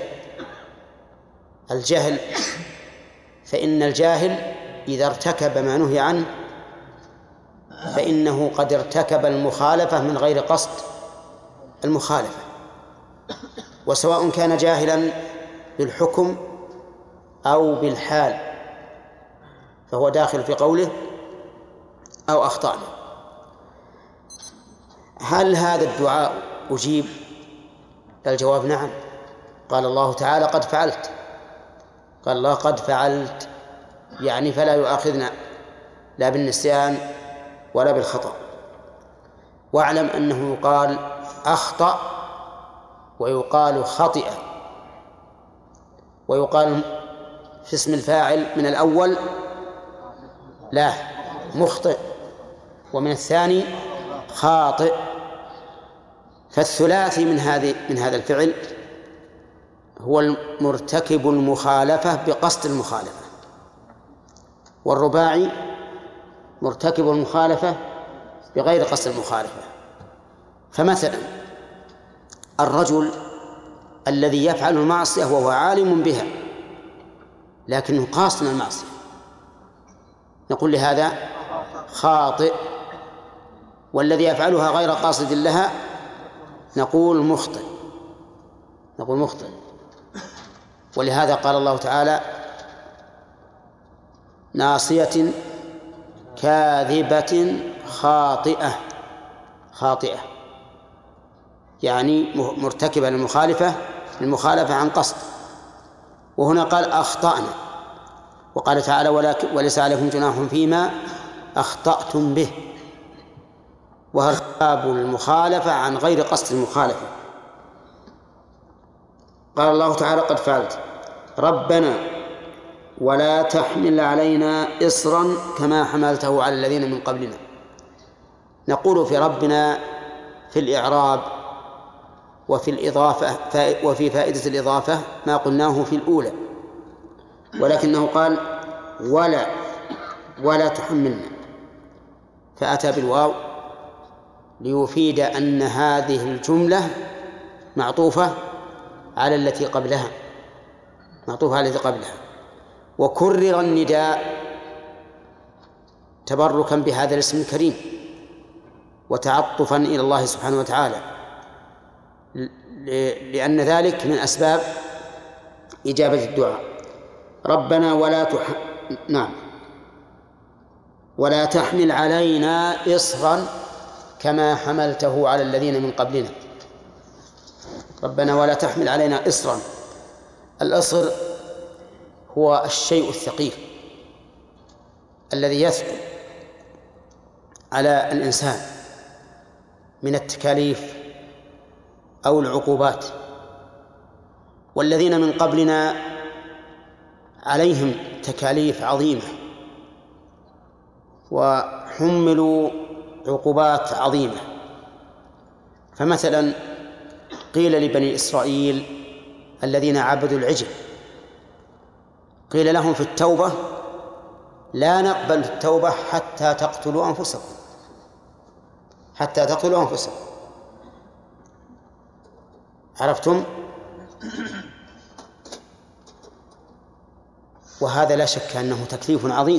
الجهل. فإن الجاهل إذا ارتكب ما نهي عنه فإنه قد ارتكب المخالفة من غير قصد المخالفة، وسواء كان جاهلا بالحكم أو بالحال فهو داخل في قوله أو أخطأنا. هل هذا الدعاء أجيب؟ الجواب نعم. قال الله تعالى قد فعلت، قال الله قد فعلت، يعني فلا يؤاخذنا لا بالنسيان ولا بالخطأ. واعلم أنه يقال أخطأ ويقال خطئ، ويقال في اسم الفاعل من الأول لا مخطئ، ومن الثاني خاطئ. فالثلاثي من هذا الفعل هو المرتكب المخالفة بقصد المخالفة، والرباعي مرتكب المخالفة بغير قصد المخالفة. فمثلا الرجل الذي يفعل المعصية وهو عالم بها لكنه قاصد المعصية نقول لهذا خاطئ، والذي يفعلها غير قاصد لها نقول مخطئ. ولهذا قال الله تعالى ناصية كاذبة خاطئة، يعني مرتكبة للمخالفة عن قصد. وهنا قال أخطأنا، وقال تعالى وليس عليكم جناح فيما أخطأتم به. وارتكاب المخالفة عن غير قصد المخالفة. قال الله تعالى: قد فعلت ربنا ولا تحمل علينا إصرا كما حملته على الذين من قبلنا. نقول في ربنا في الإعراب وفي الإضافة وفي فائدة الإضافة ما قلناه في الأولى، ولكنه قال ولا تحملنا، فأتى بالواو ليفيد أن هذه الجملة معطوفة على التي قبلها، وكرر النداء تبركا بهذا الاسم الكريم وتعطفا إلى الله سبحانه وتعالى، لأن ذلك من أسباب إجابة الدعاء. ربنا ولا تحمل علينا إصرا كما حملته على الذين من قبلنا. ربنا ولا تحمل علينا إصرا. الإصر هو الشيء الثقيل الذي يثقل على الإنسان من التكاليف أو العقوبات، والذين من قبلنا عليهم تكاليف عظيمة وحملوا عقوبات عظيمة. فمثلا قيل لبني إسرائيل الذين عبدوا العجل، قيل لهم في التوبة: لا نقبل التوبة حتى تقتلوا أنفسكم. عرفتم؟ وهذا لا شك أنه تكليف عظيم.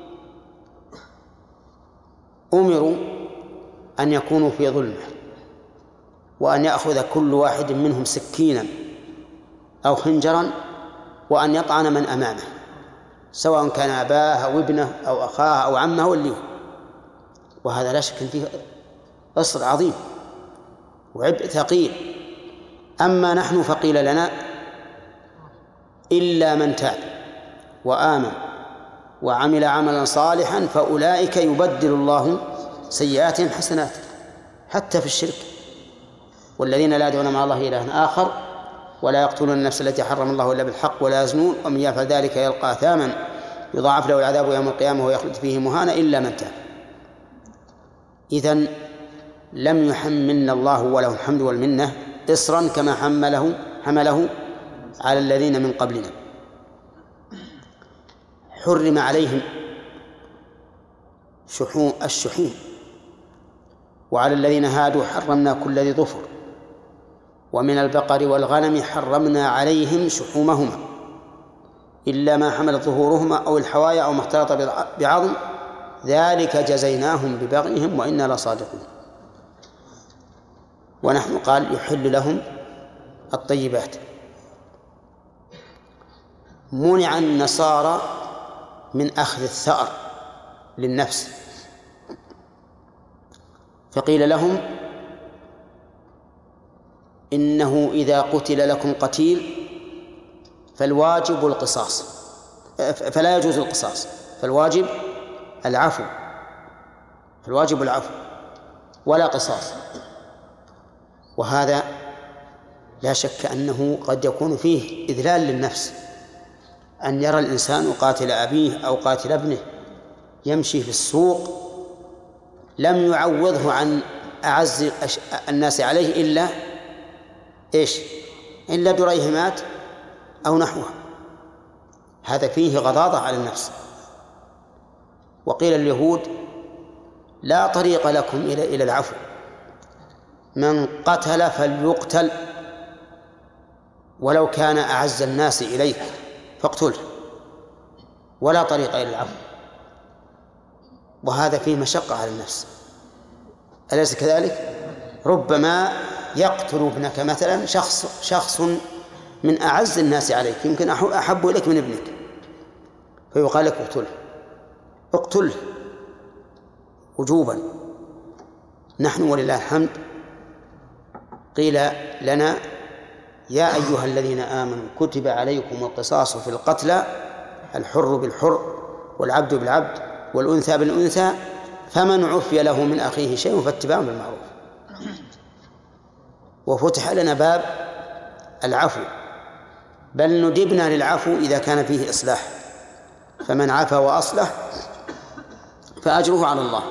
أمروا أن يكونوا في ظلمة، وأن يأخذ كل واحد منهم سكينا أو خنجرا وأن يطعن من أمامه، سواء كان أباه أو ابنه أو أخاه أو عمه أو اللي. وهذا لا شك فيه أصر عظيم وعبء ثقيل. أما نحن فقيل لنا: إلا من تاب وآمن وعمل عملا صالحا فأولئك يبدل الله سيئاتهم حسنات، حتى في الشرك. والذين لا يدعون مع الله إلها آخر ولا يقتلون النفس التي حرم الله إلا بالحق ولا يزنون ومن يفعل ذلك يلقى أثاما يضاعف له العذاب يوم القيامة ويخلد فيه مهانا إلا من تاب. إذن لم يحملنا الله وله الحمد والمنة إصرا كما حمله على الذين من قبلنا. حرم عليهم الشحوم، وعلى الذين هادوا حرمنا كل ذي ظفر، ومن البقر والغنم حرمنا عليهم شحومهما إلا ما حملت ظهورهما أو الحوايا أو ما اختلط بعظم ذلك جزيناهم ببغيهم وإنا لصادقون. ونحن قال يحل لهم الطيبات. منع النصارى من أخذ الثأر للنفس، فقيل لهم: إنه إذا قتل لكم قتيل فالواجب القصاص، فلا يجوز القصاص، فالواجب العفو ولا قصاص. وهذا لا شك أنه قد يكون فيه إذلال للنفس، أن يرى الإنسان قاتل أبيه أو قاتل ابنه يمشي في السوق لم يعوضه عن أعز الناس عليه إلا دريهمات أو نحوها. هذا فيه غضاضة على النفس. وقيل اليهود: لا طريق لكم إلى العفو، من قتل فليقتل ولو كان أعز الناس إليك فاقتله، ولا طريق إلى العفو. وهذا فيه مشقة على النفس، أليس كذلك؟ ربما يقتل ابنك مثلا شخص من أعز الناس عليك، يمكن أحب إليك من ابنك، فيقال لك اقتله وجوبا. نحن ولله الحمد قيل لنا: يا أيها الذين آمنوا كتب عليكم القصاص في القتلى، الحر بالحر والعبد بالعبد والأنثى بالأنثى فمن عفي له من أخيه شيء فاتباع بالمعروف. وفتح لنا باب العفو، بل ندبنا للعفو إذا كان فيه إصلاح، فمن عفا وأصلح فأجره على الله.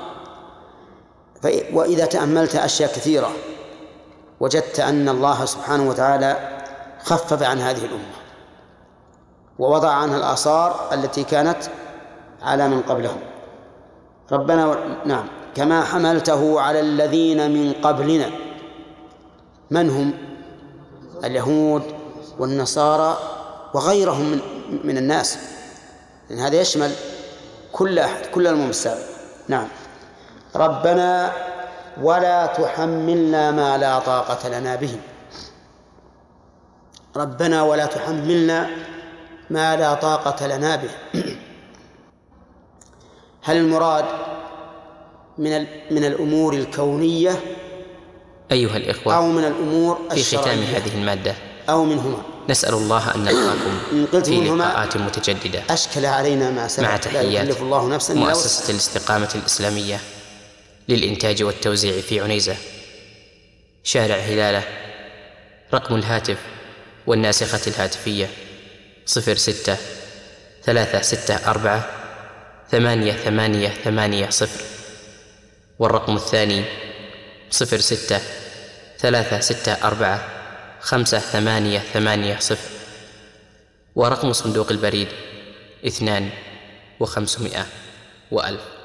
وإذا تأملت أشياء كثيرة وجدت أن الله سبحانه وتعالى خفف عن هذه الأمة ووضع عنها الآثار التي كانت على من قبلهم. ربنا نعم كما حملته على الذين من قبلنا. من هم؟ اليهود والنصارى وغيرهم من الناس، لأن هذا يشمل كل أحد، كل الأمم السابقة. نعم. ربنا ولا تحملنا ما لا طاقة لنا به. ربنا ولا تحملنا ما لا طاقة لنا به. هل المراد من الأمور الكونية أيها الإخوة أو من الأمور في الشرعية؟ ختام هذه المادة أو منهما؟ نسأل الله أن نلقاكم في لقاءات متجددة أشكل علينا ما سبق. مع تحيات الله نفسا مؤسسة الاستقامة الإسلامية للإنتاج والتوزيع في عنيزة، شارع هلالة. رقم الهاتف والناسخة الهاتفية 06-364-8880، والرقم الثاني 06-364-5880، ورقم صندوق البريد 2500 و1000.